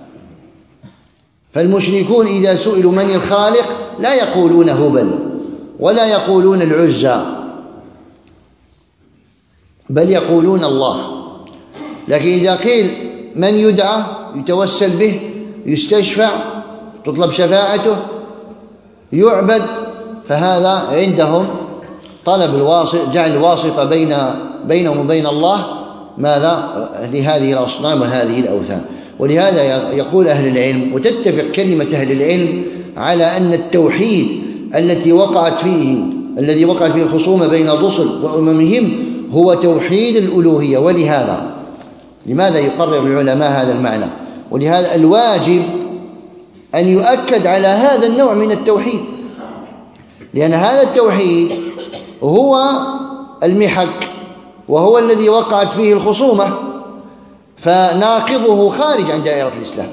فالمشركون إذا سئلوا من الخالق لا يقولون هبل ولا يقولون العزى، بل يقولون الله. لكن إذا قيل من يدعى يتوسل به، يستشفع، تطلب شفاعته، يعبد، فهذا عندهم طلب الواسط، جعل الواسطة بين بينهم وبين الله ماذا؟ لهذه الأصنام وهذه الأوثان. ولهذا يقول أهل العلم، وتتفق كلمة أهل العلم على أن التوحيد التي وقعت فيه الذي وقعت فيه الخصومة بين الرسل وأممهم هو توحيد الألوهية. ولهذا لماذا يقرر العلماء هذا المعنى؟ ولهذا الواجب أن يؤكد على هذا النوع من التوحيد، لأن هذا التوحيد هو المحك وهو الذي وقعت فيه الخصومة، فناقضه خارج عن دائرة الإسلام.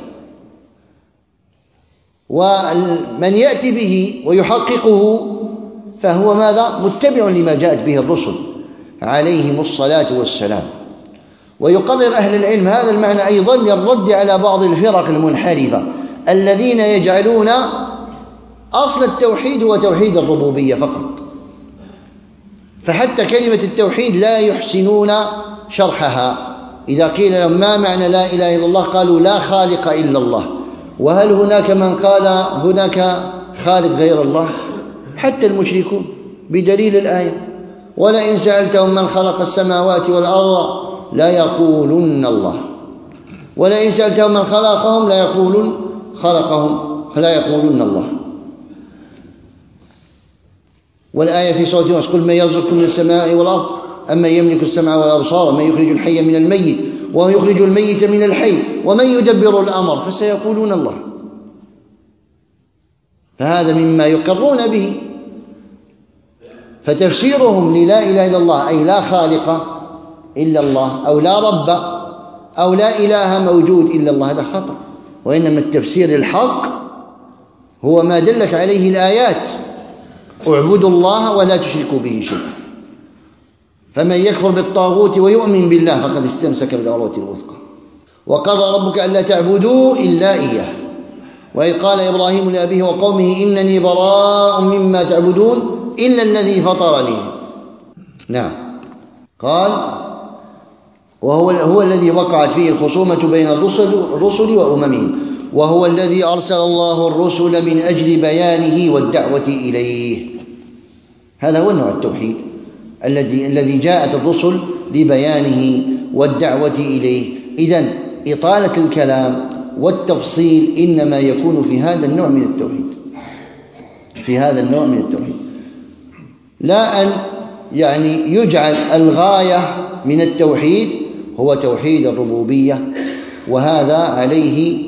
ومن يأتي به ويحققه فهو ماذا؟ متبع لما جاءت به الرسل عليهم الصلاة والسلام. ويقرر أهل العلم هذا المعنى أيضا للرد على بعض الفرق المنحرفة الذين يجعلون أصل التوحيد هو توحيد الربوبية فقط، فحتى كلمة التوحيد لا يحسنون شرحها. إذا قيل لهم ما معنى لا إله إلا الله قالوا لا خالق إلا الله. وهل هناك من قال هناك خالق غير الله؟ حتى المشركون بدليل الآية ولئن سألتهم من خلق السماوات والأرض لا يقولن الله، ولئن سألتهم من خلقهم لا يقولون خلقهم لا يقولون الله. والآية في سورة يونس قل من يرزقكم من السماء والأرض أما يملك السمع والأبصار ومن يخرج الحي من الميت ومن يخرج الميت من الحي ومن يدبر الأمر فسيقولون الله. فهذا مما يقرون به. فتفسيرهم للا إله إلا الله أي لا خالق إلا الله أو لا رب أو لا إله موجود إلا الله هذا خطأ، وإنما التفسير الحق هو ما دلت عليه الآيات: اعبدوا الله ولا تشركوا به شيئا. فمن يكفر بالطاغوت ويؤمن بالله فقد استمسك بالعروة الوثقى. وقضى ربك ألا تعبدوا إلا إياه وإذ قال إبراهيم لأبيه وقومه إنني براء مما تعبدون إلا الذي فطرني. نعم. قال وهو هو الذي وقعت فيه الخصومة بين الرسل الرسل وأممهم، وهو الذي أرسل الله الرسل من أجل بيانه والدعوة إليه. هذا هو نوع التوحيد الذي الذي جاءت الرسل لبيانه والدعوة إليه. إذن إطالة الكلام والتفصيل إنما يكون في هذا النوع من التوحيد، في هذا النوع من التوحيد، لا أن يعني يجعل الغاية من التوحيد هو توحيد الربوبية. وهذا عليه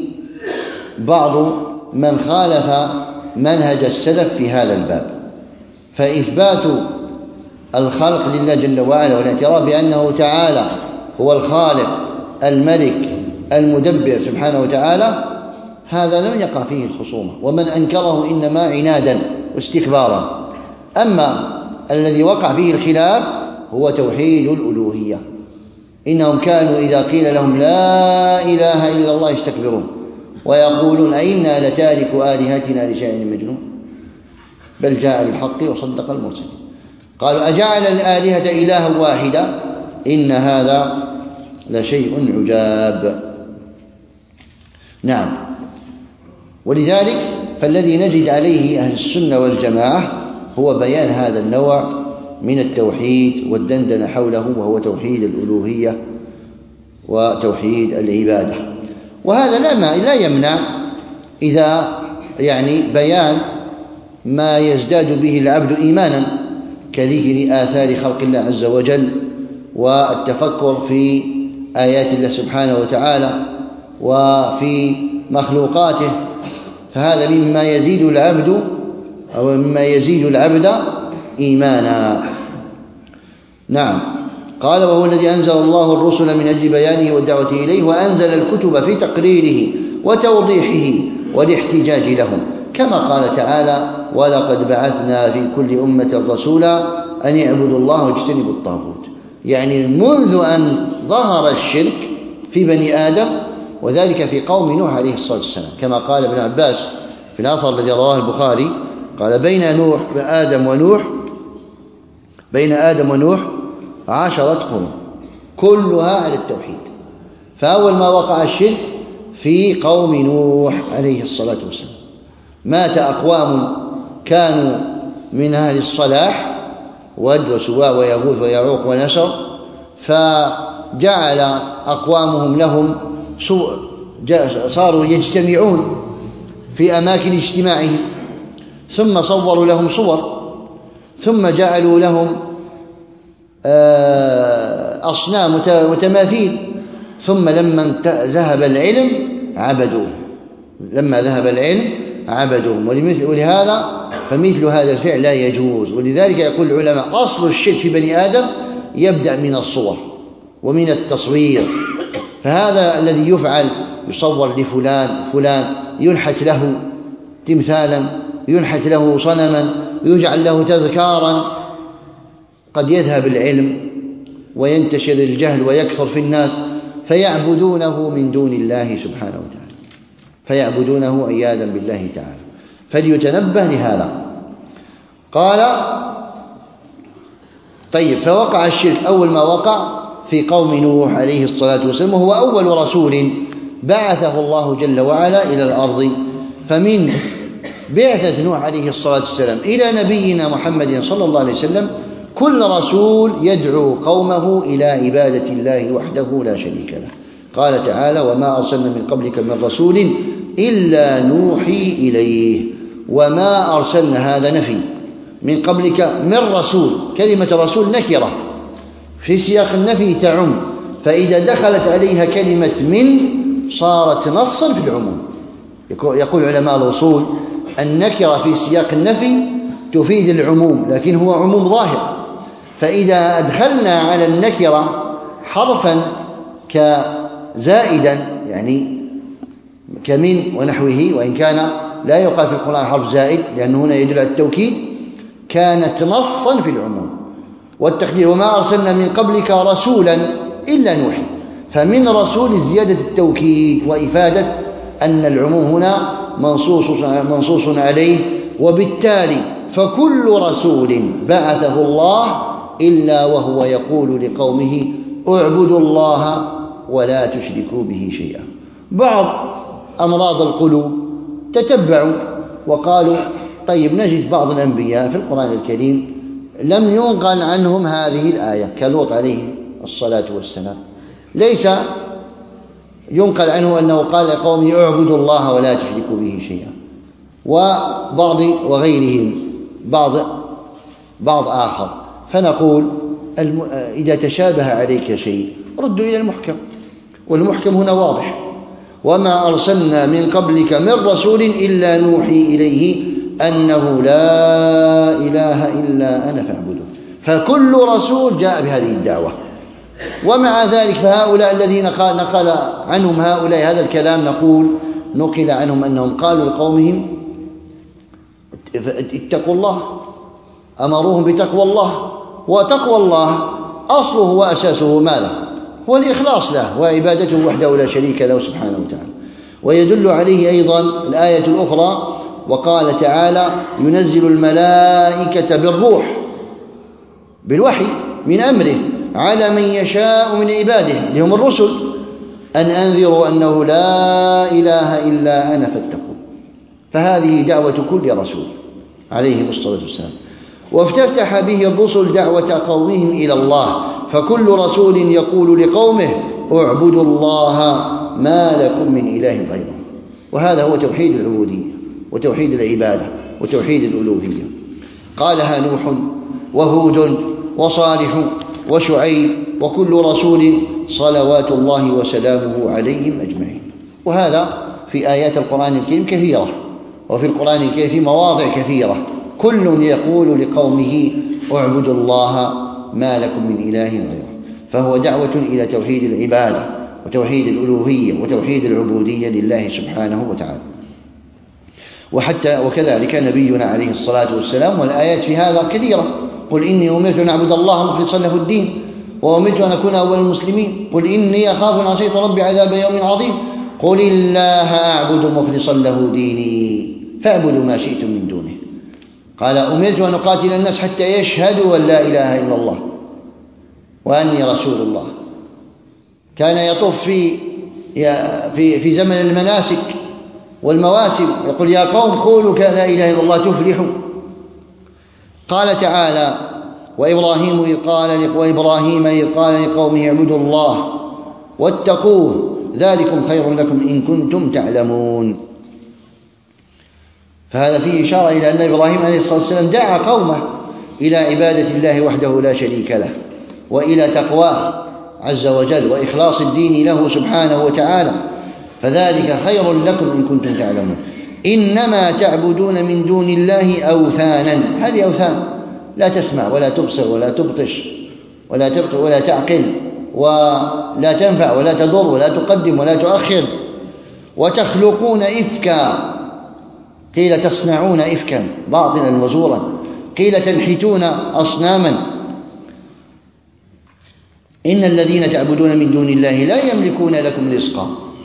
بعض من خالف منهج السلف في هذا الباب. فإثبات الخلق لله جل وعلا والاعتراف بأنه تعالى هو الخالق الملك المدبر سبحانه وتعالى هذا لم يقع فيه الخصومة، ومن أنكره إنما عنادا واستكبارا. أما الذي وقع فيه الخلاف هو توحيد الألوهية. إنهم كانوا إذا قيل لهم لا إله إلا الله يستكبرون ويقولون أئنا لتارك آلهتنا لشيء مجنون بل جاء بالحق وصدق المرسلين. قالوا أجعل الآلهة إلها واحدا إن هذا لشيء عجاب. نعم. ولذلك فالذي نجد عليه أهل السنة والجماعة هو بيان هذا النوع من التوحيد والدندن حوله، وهو توحيد الألوهية وتوحيد العبادة. وهذا لا ما لا يمنع إذا يعني بيان ما يزداد به العبد إيمانا كذكر آثار خلق الله عز وجل والتفكر في آيات الله سبحانه وتعالى وفي مخلوقاته، فهذا مما يزيد العبد أو مما يزيد العبد إيمانا. نعم. قال وهو الذي أنزل الله الرسل من أجل بيانه والدعوة إليه، وأنزل الكتب في تقريره وتوضيحه والاحتجاج لهم، كما قال تعالى ولقد بعثنا في كل أمة رسولا أن اعبدوا الله واجتنبوا الطاغوت. يعني منذ أن ظهر الشرك في بني آدم، وذلك في قوم نوح عليه الصلاة والسلام، كما قال ابن عباس في الأثر الذي رواه البخاري قال بين نوح آدم ونوح بين آدم ونوح عشرة قرون كلها على التوحيد، فأول ما وقع الشرك في قوم نوح عليه الصلاة والسلام. مات أقوام كانوا من أهل الصلاح، ود وسواع ويغوث ويعوق ونسر، فجعل أقوامهم لهم صاروا يجتمعون في أماكن اجتماعهم، ثم صوروا لهم صور، ثم جعلوا لهم أصنام وتماثيل، ثم لما ذهب العلم عبدوه لما ذهب العلم عبدوهم. ولهذا فمثل هذا الفعل لا يجوز. ولذلك يقول العلماء أصل الشرك في بني آدم يبدأ من الصور ومن التصوير. فهذا الذي يفعل، يصور لفلان فلان، ينحت له تمثالا، ينحت له صنما، يجعل له تذكارا، قد يذهب العلم وينتشر الجهل ويكثر في الناس فيعبدونه من دون الله سبحانه وتعالى، فيعبدونه عياذا بالله تعالى. فليتنبه لهذا. قال طيب فوقع الشرك أول ما وقع في قوم نوح عليه الصلاة والسلام، وهو أول رسول بعثه الله جل وعلا إلى الأرض. فمن بعثة نوح عليه الصلاة والسلام إلى نبينا محمد صلى الله عليه وسلم كل رسول يدعو قومه إلى عبادة الله وحده لا شريك له. قال تعالى: وما أرسلنا من قبلك من رسول إلا نوحي إليه. وما أرسلنا هذا نفي، من قبلك من رسول، كلمة رسول نكرة في سياق النفي تعم، فإذا دخلت عليها كلمة من صارت نصا في العموم. يقول علماء الأصول النكرة في سياق النفي تفيد العموم، لكن هو عموم ظاهر. فإذا أدخلنا على النكرة حرفا كزائدا، يعني كمن ونحوه، وإن كان لا يقال في القرآن حرف زائد لأنه هنا يدل على التوكيد، كانت نصا في العموم. والتقدير: وما أرسلنا من قبلك رسولا إلا نوحي. فمن رسول زيادة التوكيد وإفادة أن العموم هنا منصوص منصوص عليه. وبالتالي فكل رسول بعثه الله إلا وهو يقول لقومه: اعبدوا الله ولا تشركوا به شيئا. بعض أمراض القلوب تتبعوا وقالوا: طيب نجد بعض الأنبياء في القرآن الكريم لم ينقل عنهم هذه الآية، كلوط عليه الصلاة والسلام ليس ينقل عنه أنه قال لقومه: اعبدوا الله ولا تشركوا به شيئا. وبعض وغيرهم بعض بعض آخر. فنقول: إذا تشابه عليك شيء ردوا إلى المحكم، والمحكم هنا واضح: وما أرسلنا من قبلك من رسول إلا نوحي إليه أنه لا إله إلا أنا فاعبدون. فكل رسول جاء بهذه الدعوة. ومع ذلك فهؤلاء الذين نقل عنهم هؤلاء هذا الكلام، نقول نقل عنهم أنهم قالوا لقومهم: اتقوا الله، أمروهم بتقوى الله. وتقوى الله أصله وأساسه ماذا؟ هو الإخلاص له وعبادته وحده لا شريك له سبحانه وتعالى. ويدل عليه أيضا الآية الأخرى: وقال تعالى: ينزل الملائكة بالروح، بالوحي من أمره، على من يشاء من عباده لهم الرسل أن أنذروا أنه لا إله إلا أنا فاتقوا. فهذه دعوة كل رسول عليه الصلاة والسلام. وافتتح به الرسل دعوة قومهم إلى الله، فكل رسول يقول لقومه: اعبدوا الله ما لكم من إله غيره. وهذا هو توحيد العبودية وتوحيد العبادة وتوحيد الألوهية. قالها نوح وهود وصالح وشعيب وكل رسول صلوات الله وسلامه عليهم أجمعين. وهذا في آيات القرآن الكريم كثيرة، وفي القرآن الكريم في مواضع كثيرة كل يقول لقومه: اعبدوا الله ما لكم من إله غيره. فهو دعوة إلى توحيد العبادة وتوحيد الألوهية وتوحيد العبودية لله سبحانه وتعالى. وحتى وكذلك نبينا عليه الصلاة والسلام، والآيات في هذا كثيرة: قل إني أمرت أن أعبد الله مخلصا له الدين وأمرت أن أكون أول المسلمين. قل إني أخاف إن عصيت ربي عذاب يوم عظيم. قل الله أعبد مخلصا له ديني فاعبدوا ما شئتم من دونه. قال: أمرت أن أقاتل الناس حتى يشهدوا أن لا إله إلا الله وأني رسول الله. كان يطوف في في في زمن المناسك والمواسم، يقول يا قوم قولوا لا إله إلا الله تفلحوا. قال تعالى وإبراهيم إذ قال وإبراهيم إذ قال لقومه اعبدوا الله واتقوه ذلكم خير لكم إن كنتم تعلمون. فهذا فيه إشارة إلى أن إبراهيم عليه الصلاة والسلام دعا قومه إلى عبادة الله وحده لا شريك له، وإلى تقواه عز وجل وإخلاص الدين له سبحانه وتعالى، فذلك خير لكم إن كنتم تعلمون. إنما تعبدون من دون الله أوثانا، هذه أوثان لا تسمع ولا تبصر ولا تبطش ولا تبطل ولا تعقل ولا تنفع ولا تضر ولا تقدم ولا تؤخر، وتخلقون إفكا، قيل تصنعون إفكا باطلا وزورا، قيل تنحتون أصناما. إن الذين تعبدون من دون الله لا يملكون لكم رزقا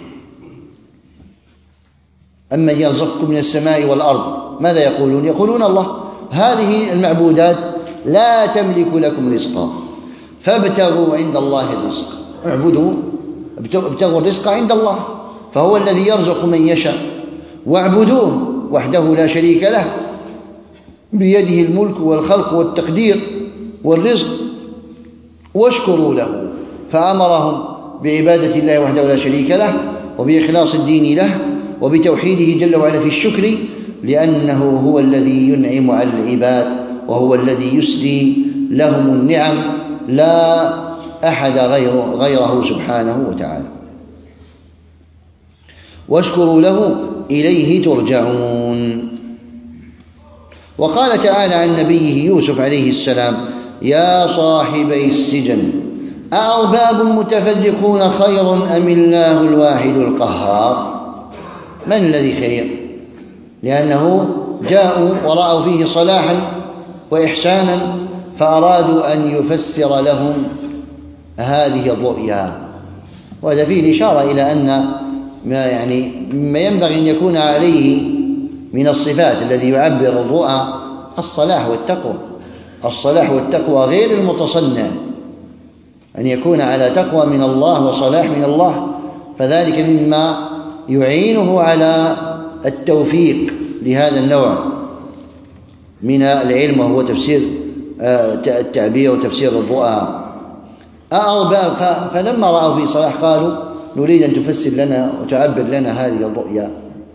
أما يرزقكم من السماء والأرض ماذا يقولون؟ يقولون الله. هذه المعبودات لا تملك لكم رزقا فابتغوا عند الله الرزق، اعبدوا ابتغوا الرزق عند الله، فهو الذي يرزق من يشاء، واعبدوه وحده لا شريك له بيده الملك والخلق والتقدير والرزق، واشكروا له. فأمرهم بعبادة الله وحده لا شريك له وبإخلاص الدين له وبتوحيده جل وعلا في الشكر، لأنه هو الذي ينعم على العباد وهو الذي يسدي لهم النعم لا أحد غيره, غيره سبحانه وتعالى. واشكروا له إليه ترجعون. وقال تعالى عن نبيه يوسف عليه السلام يا صاحبي السجن أأرباب متفرقون خير أم الله الواحد القهار. من الذي خير؟ لأنه جاءوا ورأوا فيه صلاحا وإحسانا فأرادوا أن يفسر لهم هذه الرؤيا. وهذا فيه الإشارة إلى أن ما يعني ما ينبغي أن يكون عليه من الصفات الذي يعبر الرؤى الصلاح والتقوى. الصلاح والتقوى غير المتصنع، أن يكون على تقوى من الله وصلاح من الله، فذلك مما يعينه على التوفيق لهذا النوع من العلم، وهو تفسير التعبير وتفسير الرؤى. أأرباب فلما رأوا في صلاح قالوا نريد أن تفسر لنا وتعبر لنا هذه الرؤيا،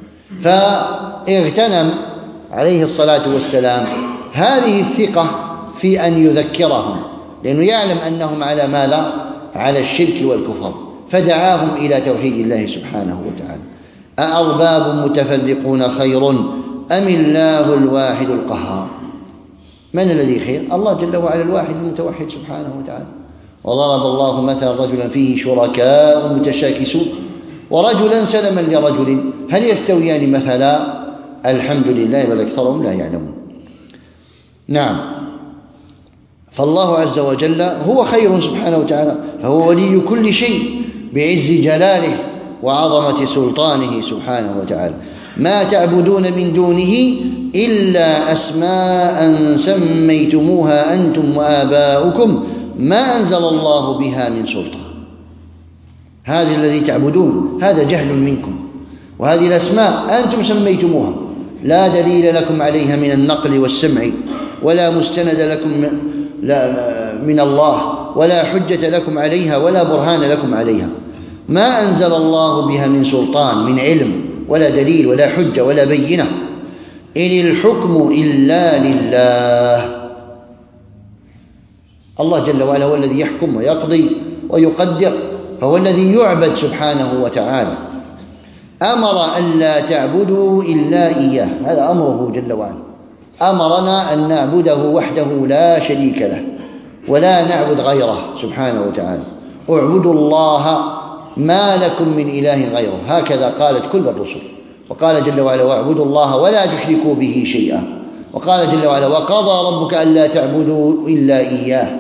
فاغتنم عليه الصلاة والسلام هذه الثقة في أن يذكرهم، لأنه يعلم أنهم على ماذا؟ على الشرك والكفر، فدعاهم إلى توحيد الله سبحانه وتعالى. أأرباب متفرقون خير أم الله الواحد القهار. من الذي خير؟ الله جل وعلا الواحد المتوحد سبحانه وتعالى. وضرب الله مثلا رجلا فيه شركاء متشاكسون ورجلا سلما لرجل هل يستويان مثلا؟ الحمد لله بل أكثرهم لا يعلمون. نعم، فالله عز وجل هو خير سبحانه وتعالى، فهو ولي كل شيء بعز جلاله وعظمة سلطانه سبحانه وتعالى. ما تعبدون من دونه إلا أسماء سميتموها أنتم وآباؤكم ما أنزل الله بها من سلطان. هذا الذي تعبدون هذا جهل منكم، وهذه الأسماء أنتم سميتموها لا دليل لكم عليها من النقل والسمع، ولا مستند لكم من الله، ولا حجة لكم عليها ولا برهان لكم عليها. ما أنزل الله بها من سلطان، من علم ولا دليل ولا حجة ولا بينة. إن الحكم إلا لله. الله جل وعلا هو الذي يحكم ويقضي ويقدر، فهو الذي يعبد سبحانه وتعالى. أمر أن لا تعبدوا إلا إياه، هذا أمره جل وعلا. أمرنا أن نعبده وحده لا شريك له ولا نعبد غيره سبحانه وتعالى. اعبدوا الله ما لكم من إله غيره، هكذا قالت كل الرسل. وقال جل وعلا واعبدوا الله ولا تشركوا به شيئا. وقال جل وعلا وقضى ربك ألا تعبدوا إلا إياه.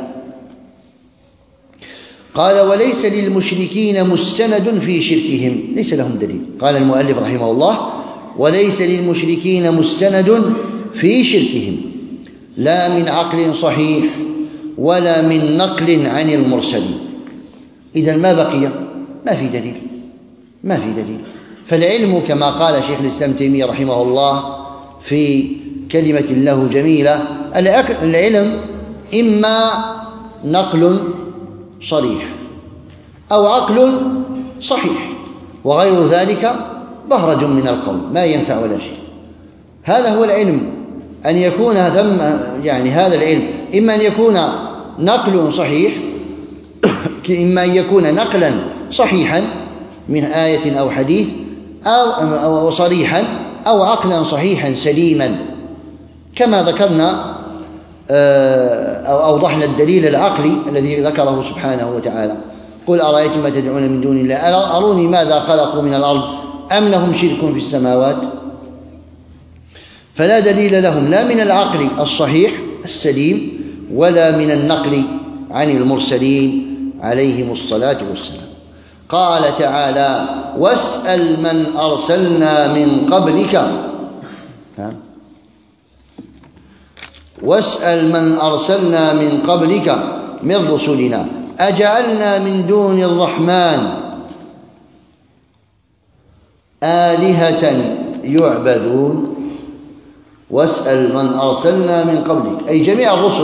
قال وليس للمشركين مستند في شركهم، ليس لهم دليل. قال المؤلف رحمه الله وليس للمشركين مستند في شركهم لا من عقل صحيح ولا من نقل عن المرسلين. إذن ما بقي؟ ما في دليل. ما في دليل. فالعلم كما قال شيخ الإسلام تيمية رحمه الله في كلمة له جميلة: العلم إما نقل صريح أو عقل صحيح، وغير ذلك بهرج من القول ما ينفع ولا شيء. هذا هو العلم، أن يكون ثم يعني هذا العلم إما أن يكون نقل صحيح إما أن يكون نقلا صحيحا من آية أو حديث أو, أو صريحا، أو عقلا صحيحا سليما، كما ذكرنا أو أوضحنا الدليل العقلي الذي ذكره سبحانه وتعالى: قل أرأيتم ما تدعون من دون الله أروني ماذا خلقوا من الأرض أم لهم شرك في السماوات. فلا دليل لهم لا من العقل الصحيح السليم ولا من النقل عن المرسلين عليهم الصلاة والسلام. قال تعالى: واسأل من أرسلنا من قبلك واسأل من أرسلنا من قبلك من رسلنا أجعلنا من دون الرحمن آلهة يعبدون. واسأل من أرسلنا من قبلك، أي جميع الرسل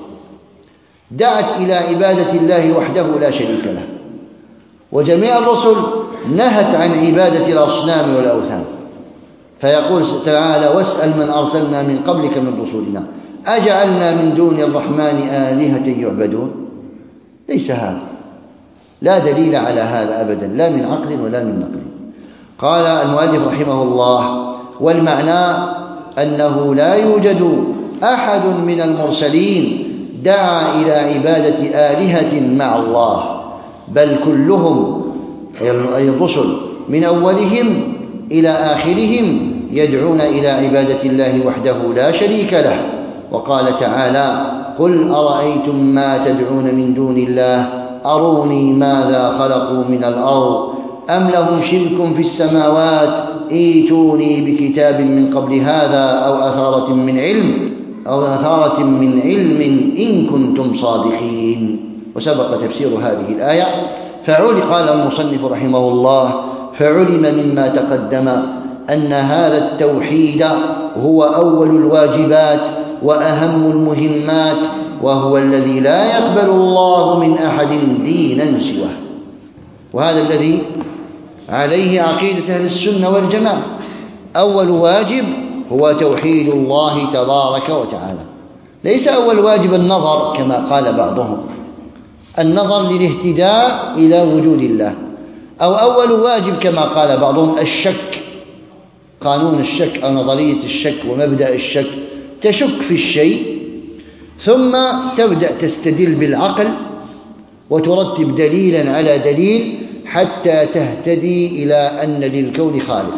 دعت إلى عبادة الله وحده لا شريك له، وجميع الرسل نهت عن عبادة الأصنام والأوثان. فيقول تعالى: واسأل من أرسلنا من قبلك من رسلنا أجعلنا من دون الرحمن آلهة يعبدون. ليس هذا، لا دليل على هذا أبدا، لا من عقل ولا من نقل. قال المؤلف رحمه الله: والمعنى أنه لا يوجد أحد من المرسلين دعا إلى عبادة آلهة مع الله، بل كلهم أي الرسل من أولهم إلى آخرهم يدعون إلى عبادة الله وحده لا شريك له. وقال تعالى: قل أرأيتم ما تدعون من دون الله أروني ماذا خلقوا من الأرض أم لهم شرك في السماوات ائتوني بكتاب من قبل هذا أو أثارة من علم أو أثارة من علم إن كنتم صادقين. وسبق تفسير هذه الآية. فعلم قال المصنف رحمه الله: فعلم مما تقدم أن هذا التوحيد هو أول الواجبات وأهم المهمات، وهو الذي لا يقبل الله من أحد دينا سواه. وهذا الذي عليه عقيدة أهل السنة والجماعة. أول واجب هو توحيد الله تبارك وتعالى، ليس أول واجب النظر كما قال بعضهم، النظر للاهتداء إلى وجود الله، أو أول واجب كما قال بعضهم الشك، قانون الشك أو نظرية الشك ومبدأ الشك. تشك في الشيء ثم تبدأ تستدل بالعقل وترتب دليلا على دليل حتى تهتدي إلى أن للكون خالق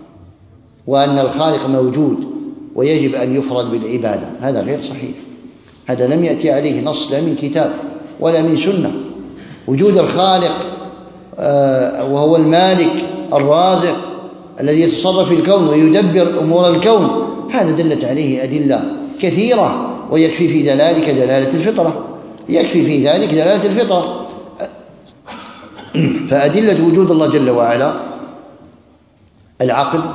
وأن الخالق موجود ويجب أن يفرد بالعبادة. هذا غير صحيح، هذا لم يأتي عليه نص لا من كتاب ولا من سنة. وجود الخالق وهو المالك الرازق الذي يتصرف في الكون ويدبر أمور الكون، هذا دلت عليه أدلة كثيرة، ويكفي في ذلك دلالة الفطرة، يكفي في ذلك دلالة الفطرة. فأدلة وجود الله جل وعلا العقل،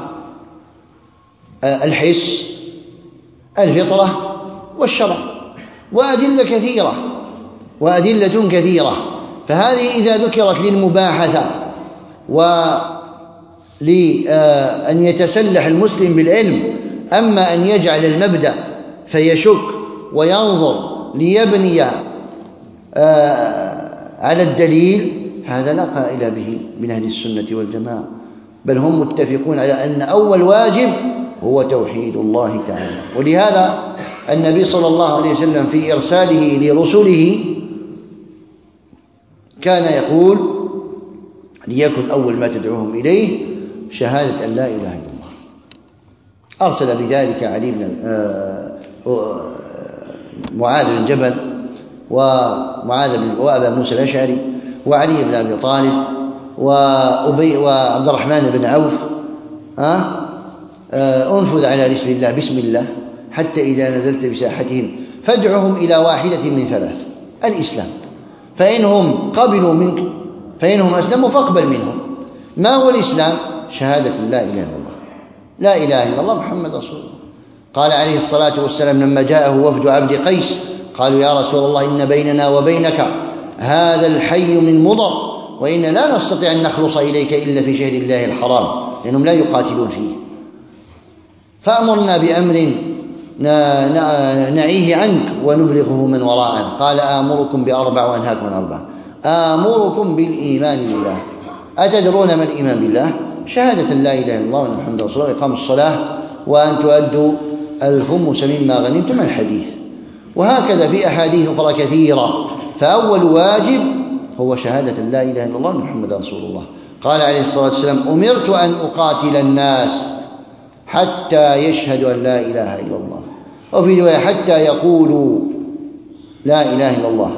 الحس، الفطرة، والشرع، وأدلة كثيرة وأدلة كثيرة. فهذه إذا ذكرت للمباحثة ولأن يتسلح المسلم بالعلم، أما أن يجعل المبدأ فيشك وينظر ليبني على الدليل، هذا لا قائل به من أهل السنة والجماعة، بل هم متفقون على أن أول واجب هو توحيد الله تعالى. ولهذا النبي صلى الله عليه وسلم في إرساله لرسله كان يقول: ليكن أول ما تدعوهم إليه شهادة أن لا إله إلا الله. أرسل بذلك علي بن معاذ بن جبل ومعاذ بن وأبا موسى الأشعري وعلي بن أبي طالب وأبي وعبد الرحمن بن عوف، أه؟ انفذ على رسل الله بسم الله حتى إذا نزلت بساحتهم فادعهم إلى واحدة من ثلاث: الإسلام، فإنهم قبلوا منك فإنهم أسلموا فاقبل منهم، ما هو الإسلام؟ شهادة لا إله إلا الله، لا إله إلا الله محمد رسول الله. قال عليه الصلاة والسلام لما جاءه وفد عبد قيس قالوا يا رسول الله إن بيننا وبينك هذا الحي من مضر، وإن لا نستطيع أن نخلص إليك إلا في شهر الله الحرام، لأنهم لا يقاتلون فيه، فأمرنا بأمر نعيه عنك ونبلغه من وراءنا. قال آمركم بأربع وأنهاكم عن أربع. آمركم بالإيمان بالله. أتدرون ما الإيمان بالله؟ شهادة لا إله إلا الله وأن محمدا رسول الله، إقام الصلاة، وأن تؤدوا الخمس مما غنمتم، الحديث. وهكذا في أحاديث أخرى كثيرة. فأول واجب هو شهادة لا إله إلا الله وأن محمدا رسول الله. قال عليه الصلاة والسلام أمرت أن أقاتل الناس حتى يشهدوا أن لا إله إلا الله، وفي رواية حتى يقولوا لا إله إلا الله،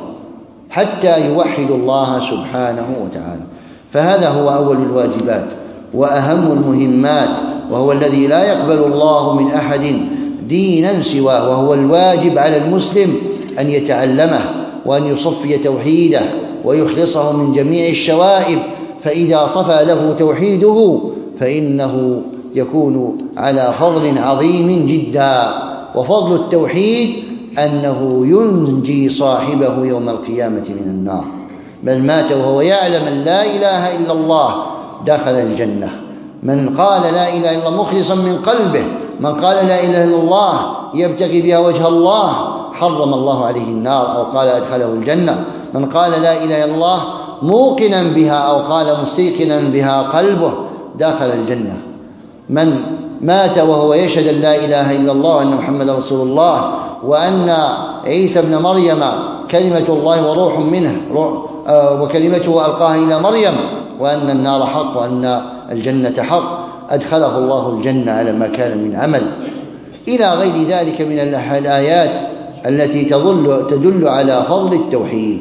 حتى يوحدوا الله سبحانه وتعالى. فهذا هو أول الواجبات وأهم المهمات، وهو الذي لا يقبل الله من أحد دينا سواه، وهو الواجب على المسلم أن يتعلمه وأن يصفي توحيده ويخلصه من جميع الشوائب. فإذا صفى له توحيده فإنه يكون على فضل عظيم جدا. وفضل التوحيد أنه ينجي صاحبه يوم القيامة من النار، بل مات وهو يعلم أن لا إله إلا الله دخل الجنة. من قال لا إله إلا الله مخلصا من قلبه، من قال لا إله إلا الله يبتغي بها وجه الله، حرم الله عليه النار، أو قال أدخله الجنة. من قال لا إله إلا الله موقنا بها، أو قال مستيقنا بها قلبه، دخل الجنة. من مات وهو يشهد أن لا إله إلا الله وأن محمد رسول الله، وأن عيسى ابن مريم كلمة الله وروح منه، وكلمته ألقاها إلى مريم، وأن النار حق وأن الجنة حق، أدخله الله الجنة على ما كان من عمل، إلى غير ذلك من الآيات التي تدل, تدل على فضل التوحيد.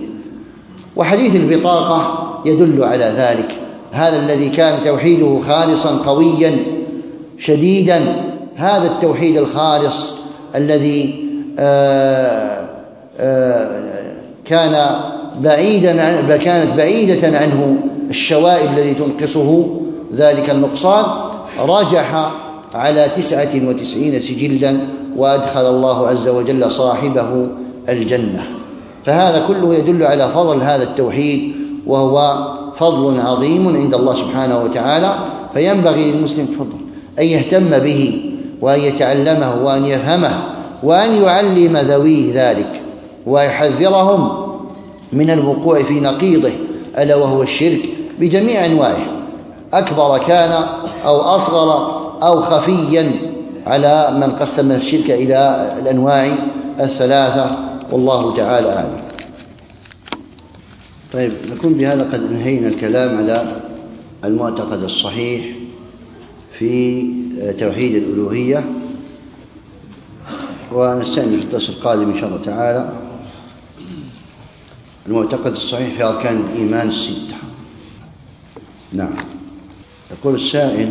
وحديث البطاقة يدل على ذلك. هذا الذي كان توحيده خالصا قويا شديدا، هذا التوحيد الخالص الذي آآ آآ كان بعيدا عن كانت بعيدة عنه الشوائب التي تنقصه ذلك النقصان، رجح على تسعة وتسعين سجلا، وأدخل الله عز وجل صاحبه الجنة. فهذا كله يدل على فضل هذا التوحيد، وهو فضل عظيم عند الله سبحانه وتعالى. فينبغي للمسلم فضل أن يهتم به وأن يتعلمه وأن يفهمه وأن يعلم ذويه ذلك، ويحذرهم من الوقوع في نقيضه، ألا وهو الشرك بجميع أنواعه، أكبر كان أو أصغر أو خفيا، على من قسم الشرك إلى الأنواع الثلاثة، والله تعالى أعلم. طيب، نكون بهذا قد انهينا الكلام على المعتقد الصحيح في توحيد الألوهية، ونستأنف في الدرس القادم إن شاء الله تعالى المعتقد الصحيح في أركان الإيمان الستة. نعم. يقول السائل: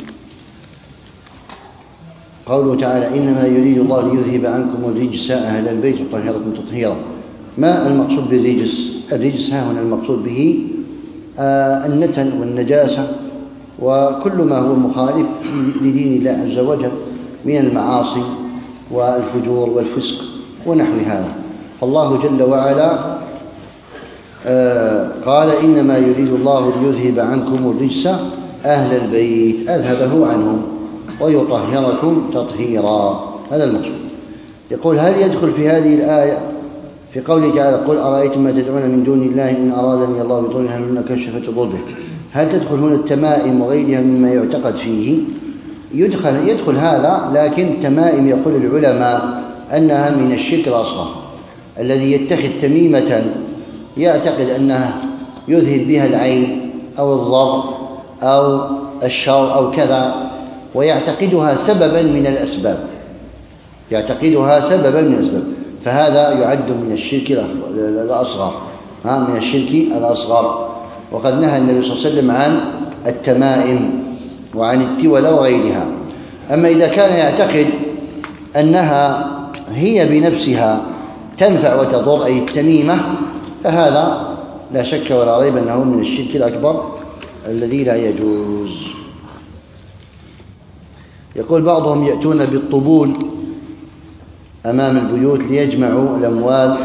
قوله تعالى إنما يريد الله ليذهب عنكم الرجس أهل البيت ويطهركم تطهيرا. ما المقصود بالرجس؟ الرجس ها هنا المقصود به آه النتن والنجاسة وكل ما هو مخالف لدين الله عز وجل من المعاصي والفجور والفسق ونحو هذا. فالله جل وعلا آه قال إنما يريد الله ليذهب عنكم الرجس أهل البيت، أذهبه عنهم ويطهركم تطهيرا. هذا المقصود. يقول: هل يدخل في هذه الآية في قوله تعالى قل أرأيتم ما تدعون من دون الله إن أرادني الله بضر هل هن كشفت ضره، هل تدخل هنا التمائم وغيرها مما يعتقد فيه؟ يدخل, يدخل هذا، لكن التمائم يقول العلماء أنها من الشرك الأصغر، الذي يتخذ تميمة يعتقد أنها يذهب بها العين أو الضر أو الشر أو كذا، ويعتقدها سببا من الأسباب يعتقدها سببا من الأسباب فهذا يعد من الشرك الأصغر ها من الشرك الأصغر. وقد نهى النبي صلى الله عليه وسلم عن التمائم وعن التولى وغيرها. أما إذا كان يعتقد أنها هي بنفسها تنفع وتضر، أي التميمة، فهذا لا شك ولا ريب أنه من الشرك الأكبر الذي لا يجوز. يقول بعضهم يأتون بالطبول أمام البيوت ليجمعوا الأموال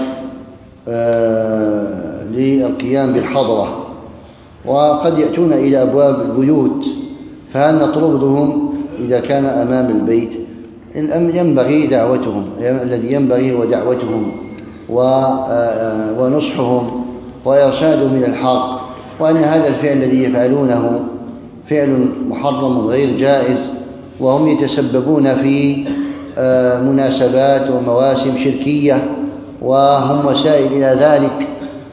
آه للقيام بالحضرة، وقد يأتون إلى أبواب البيوت، فهل نطردهم إذا كان أمام البيت؟ ينبغي دعوتهم، الذي ينبغي هو دعوتهم ونصحهم وإرشادهم إلى الحق، وأن هذا الفعل الذي يفعلونه فعل محرم غير جائز، وهم يتسببون في مناسبات ومواسم شركية وهم وسائل إلى ذلك،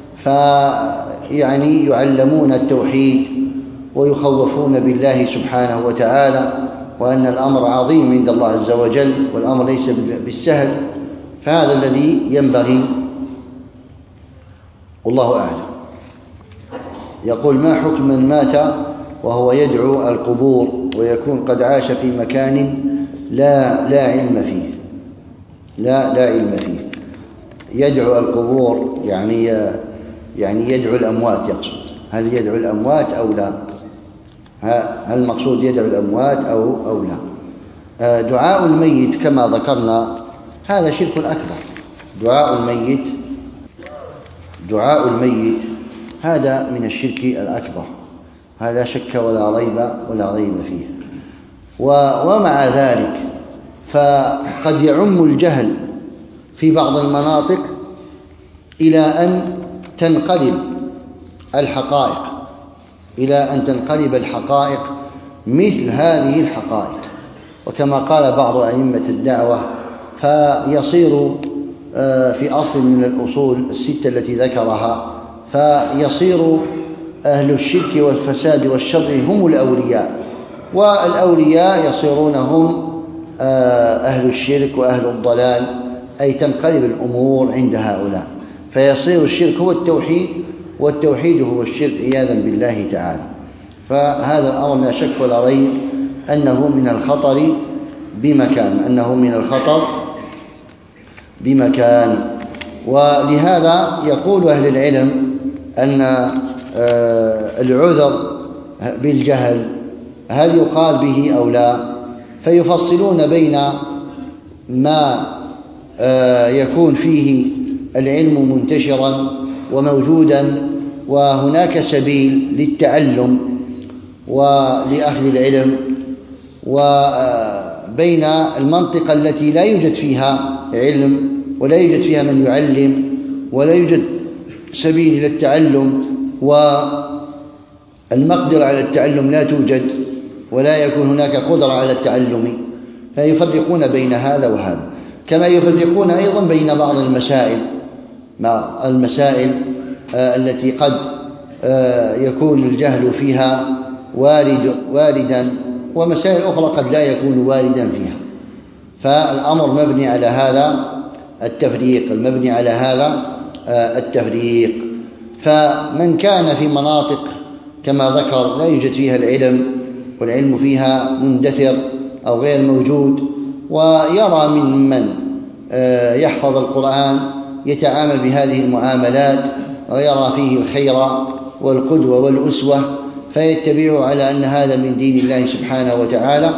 فيعني يعلمون التوحيد ويخوفون بالله سبحانه وتعالى، وأن الأمر عظيم عند الله عز وجل والأمر ليس بالسهل. فهذا الذي ينبغي، والله أعلم. يقول ما حكم من مات وهو يدعو القبور ويكون قد عاش في مكان لا لا علم فيه لا لا علم فيه يدعو القبور يعني يعني يدعو الأموات، يقصد هل يدعو الأموات أو لا؟ هل المقصود يدعو الأموات أو أو لا؟ دعاء الميت كما ذكرنا هذا شرك أكبر. دعاء الميت دعاء الميت هذا من الشرك الأكبر، هذا شك ولا ريب ولا ريب فيه. ومع ذلك فقد يعم الجهل في بعض المناطق إلى أن تنقلب الحقائق إلى أن تنقلب الحقائق مثل هذه الحقائق. وكما قال بعض أئمة الدعوة فيصير في أصل من الأصول الستة التي ذكرها، فيصير أهل الشرك والفساد والشر هم الأولياء، والأولياء يصيرون هم أهل الشرك وأهل الضلال، أي تنقلب الأمور عند هؤلاء، فيصير الشرك هو التوحيد والتوحيد هو الشرك عياذا بالله تعالى. فهذا الأمر لا شك ولا ريب أنه من الخطر بمكان أنه من الخطر بمكان ولهذا يقول أهل العلم أن العذر بالجهل هل يقال به أو لا، فيفصلون بين ما يكون فيه العلم منتشرا وموجودا وهناك سبيل للتعلم ولأخذ العلم، وبين المنطقة التي لا يوجد فيها علم ولا يوجد فيها من يعلم ولا يوجد سبيل للتعلم والمقدرة على التعلم لا توجد ولا يكون هناك قدرة على التعلم، فيفرقون بين هذا وهذا. كما يفرقون أيضا بين بعض المسائل مع المسائل التي قد يكون الجهل فيها وارد واردا ومسائل أخرى قد لا يكون واردا فيها، فالأمر مبني على هذا التفريق المبني على هذا التفريق. فمن كان في مناطق كما ذكر لا يوجد فيها العلم والعلم فيها مندثر أو غير موجود، ويرى ممن يحفظ القرآن يتعامل بهذه المعاملات ويرى فيه الخير والقدوة والأسوة فيتبعه على أن هذا من دين الله سبحانه وتعالى،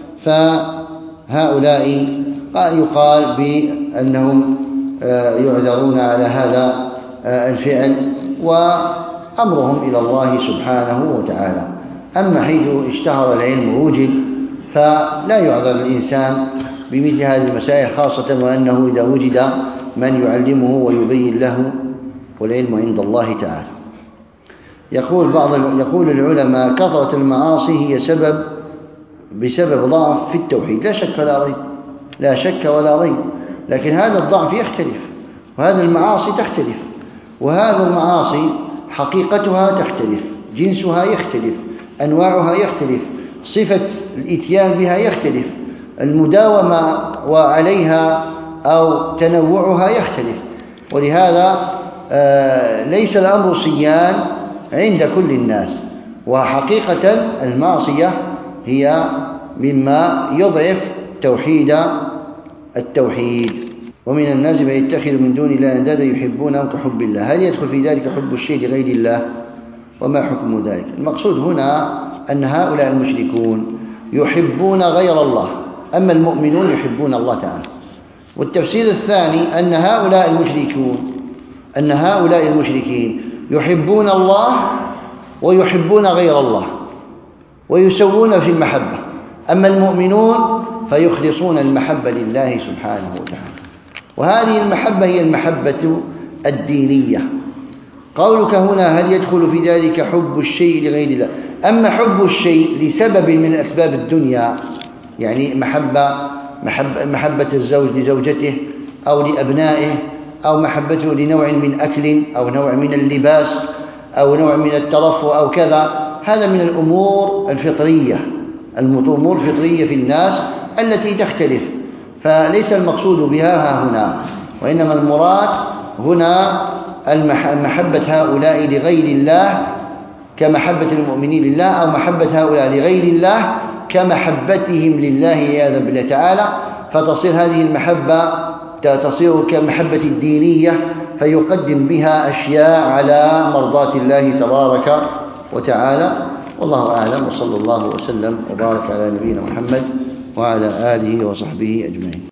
فهؤلاء يقال بأنهم يعذرون على هذا الفعل وأمرهم إلى الله سبحانه وتعالى. أما حيث اشتهر العلم ووجد فلا يعذر الإنسان بمثل هذه المسائل، خاصة وأنه إذا وجد من يعلمه ويبين له والعلم عند الله تعالى. يقول بعض يقول العلماء كثرة المعاصي هي سبب بسبب ضعف في التوحيد، لا شك ولا ريب لا شك ولا ريب لكن هذا الضعف يختلف وهذه المعاصي تختلف، وهذا المعاصي حقيقتها تختلف، جنسها يختلف، أنواعها يختلف، صفة الإتيان بها يختلف، المداومة وعليها أو تنوعها يختلف، ولهذا ليس الأمر سيان عند كل الناس. وحقيقة المعصية هي مما يضعف توحيد التوحيد. ومن الناس من يتخذ من دون الله أندادا يحبونهم كحب الله، هل يدخل في ذلك حب الشيء لغير الله؟ وما حكم ذلك؟ المقصود هنا أن هؤلاء المشركون يحبون غير الله، أما المؤمنون يحبون الله تعالى. والتفسير الثاني أن هؤلاء المشركون أن هؤلاء المشركين يحبون الله ويحبون غير الله ويسوون في المحبة، أما المؤمنون فيخلصون المحبة لله سبحانه وتعالى. وهذه المحبة هي المحبة الدينية. قولك هنا هل يدخل في ذلك حب الشيء لغير الله؟ أما حب الشيء لسبب من أسباب الدنيا، يعني محبة محبة, محبة الزوج لزوجته أو لأبنائه، أو محبته لنوع من أكل أو نوع من اللباس أو نوع من الترفه أو كذا، هذا من الأمور الفطرية، الأمور الفطرية في الناس التي تختلف، فليس المقصود بها ها هنا، وإنما المراد هنا محبة هؤلاء لغير الله كمحبة المؤمنين لله، أو محبة هؤلاء لغير الله كمحبتهم لله عياذا بالله تعالى، فتصير هذه المحبة تصير كمحبة الدينية، فيقدم بها أشياء على مرضاة الله تبارك وتعالى. والله أعلم، وصلى الله وسلم وبارك على نبينا محمد وعلى آله وصحبه أجمعين.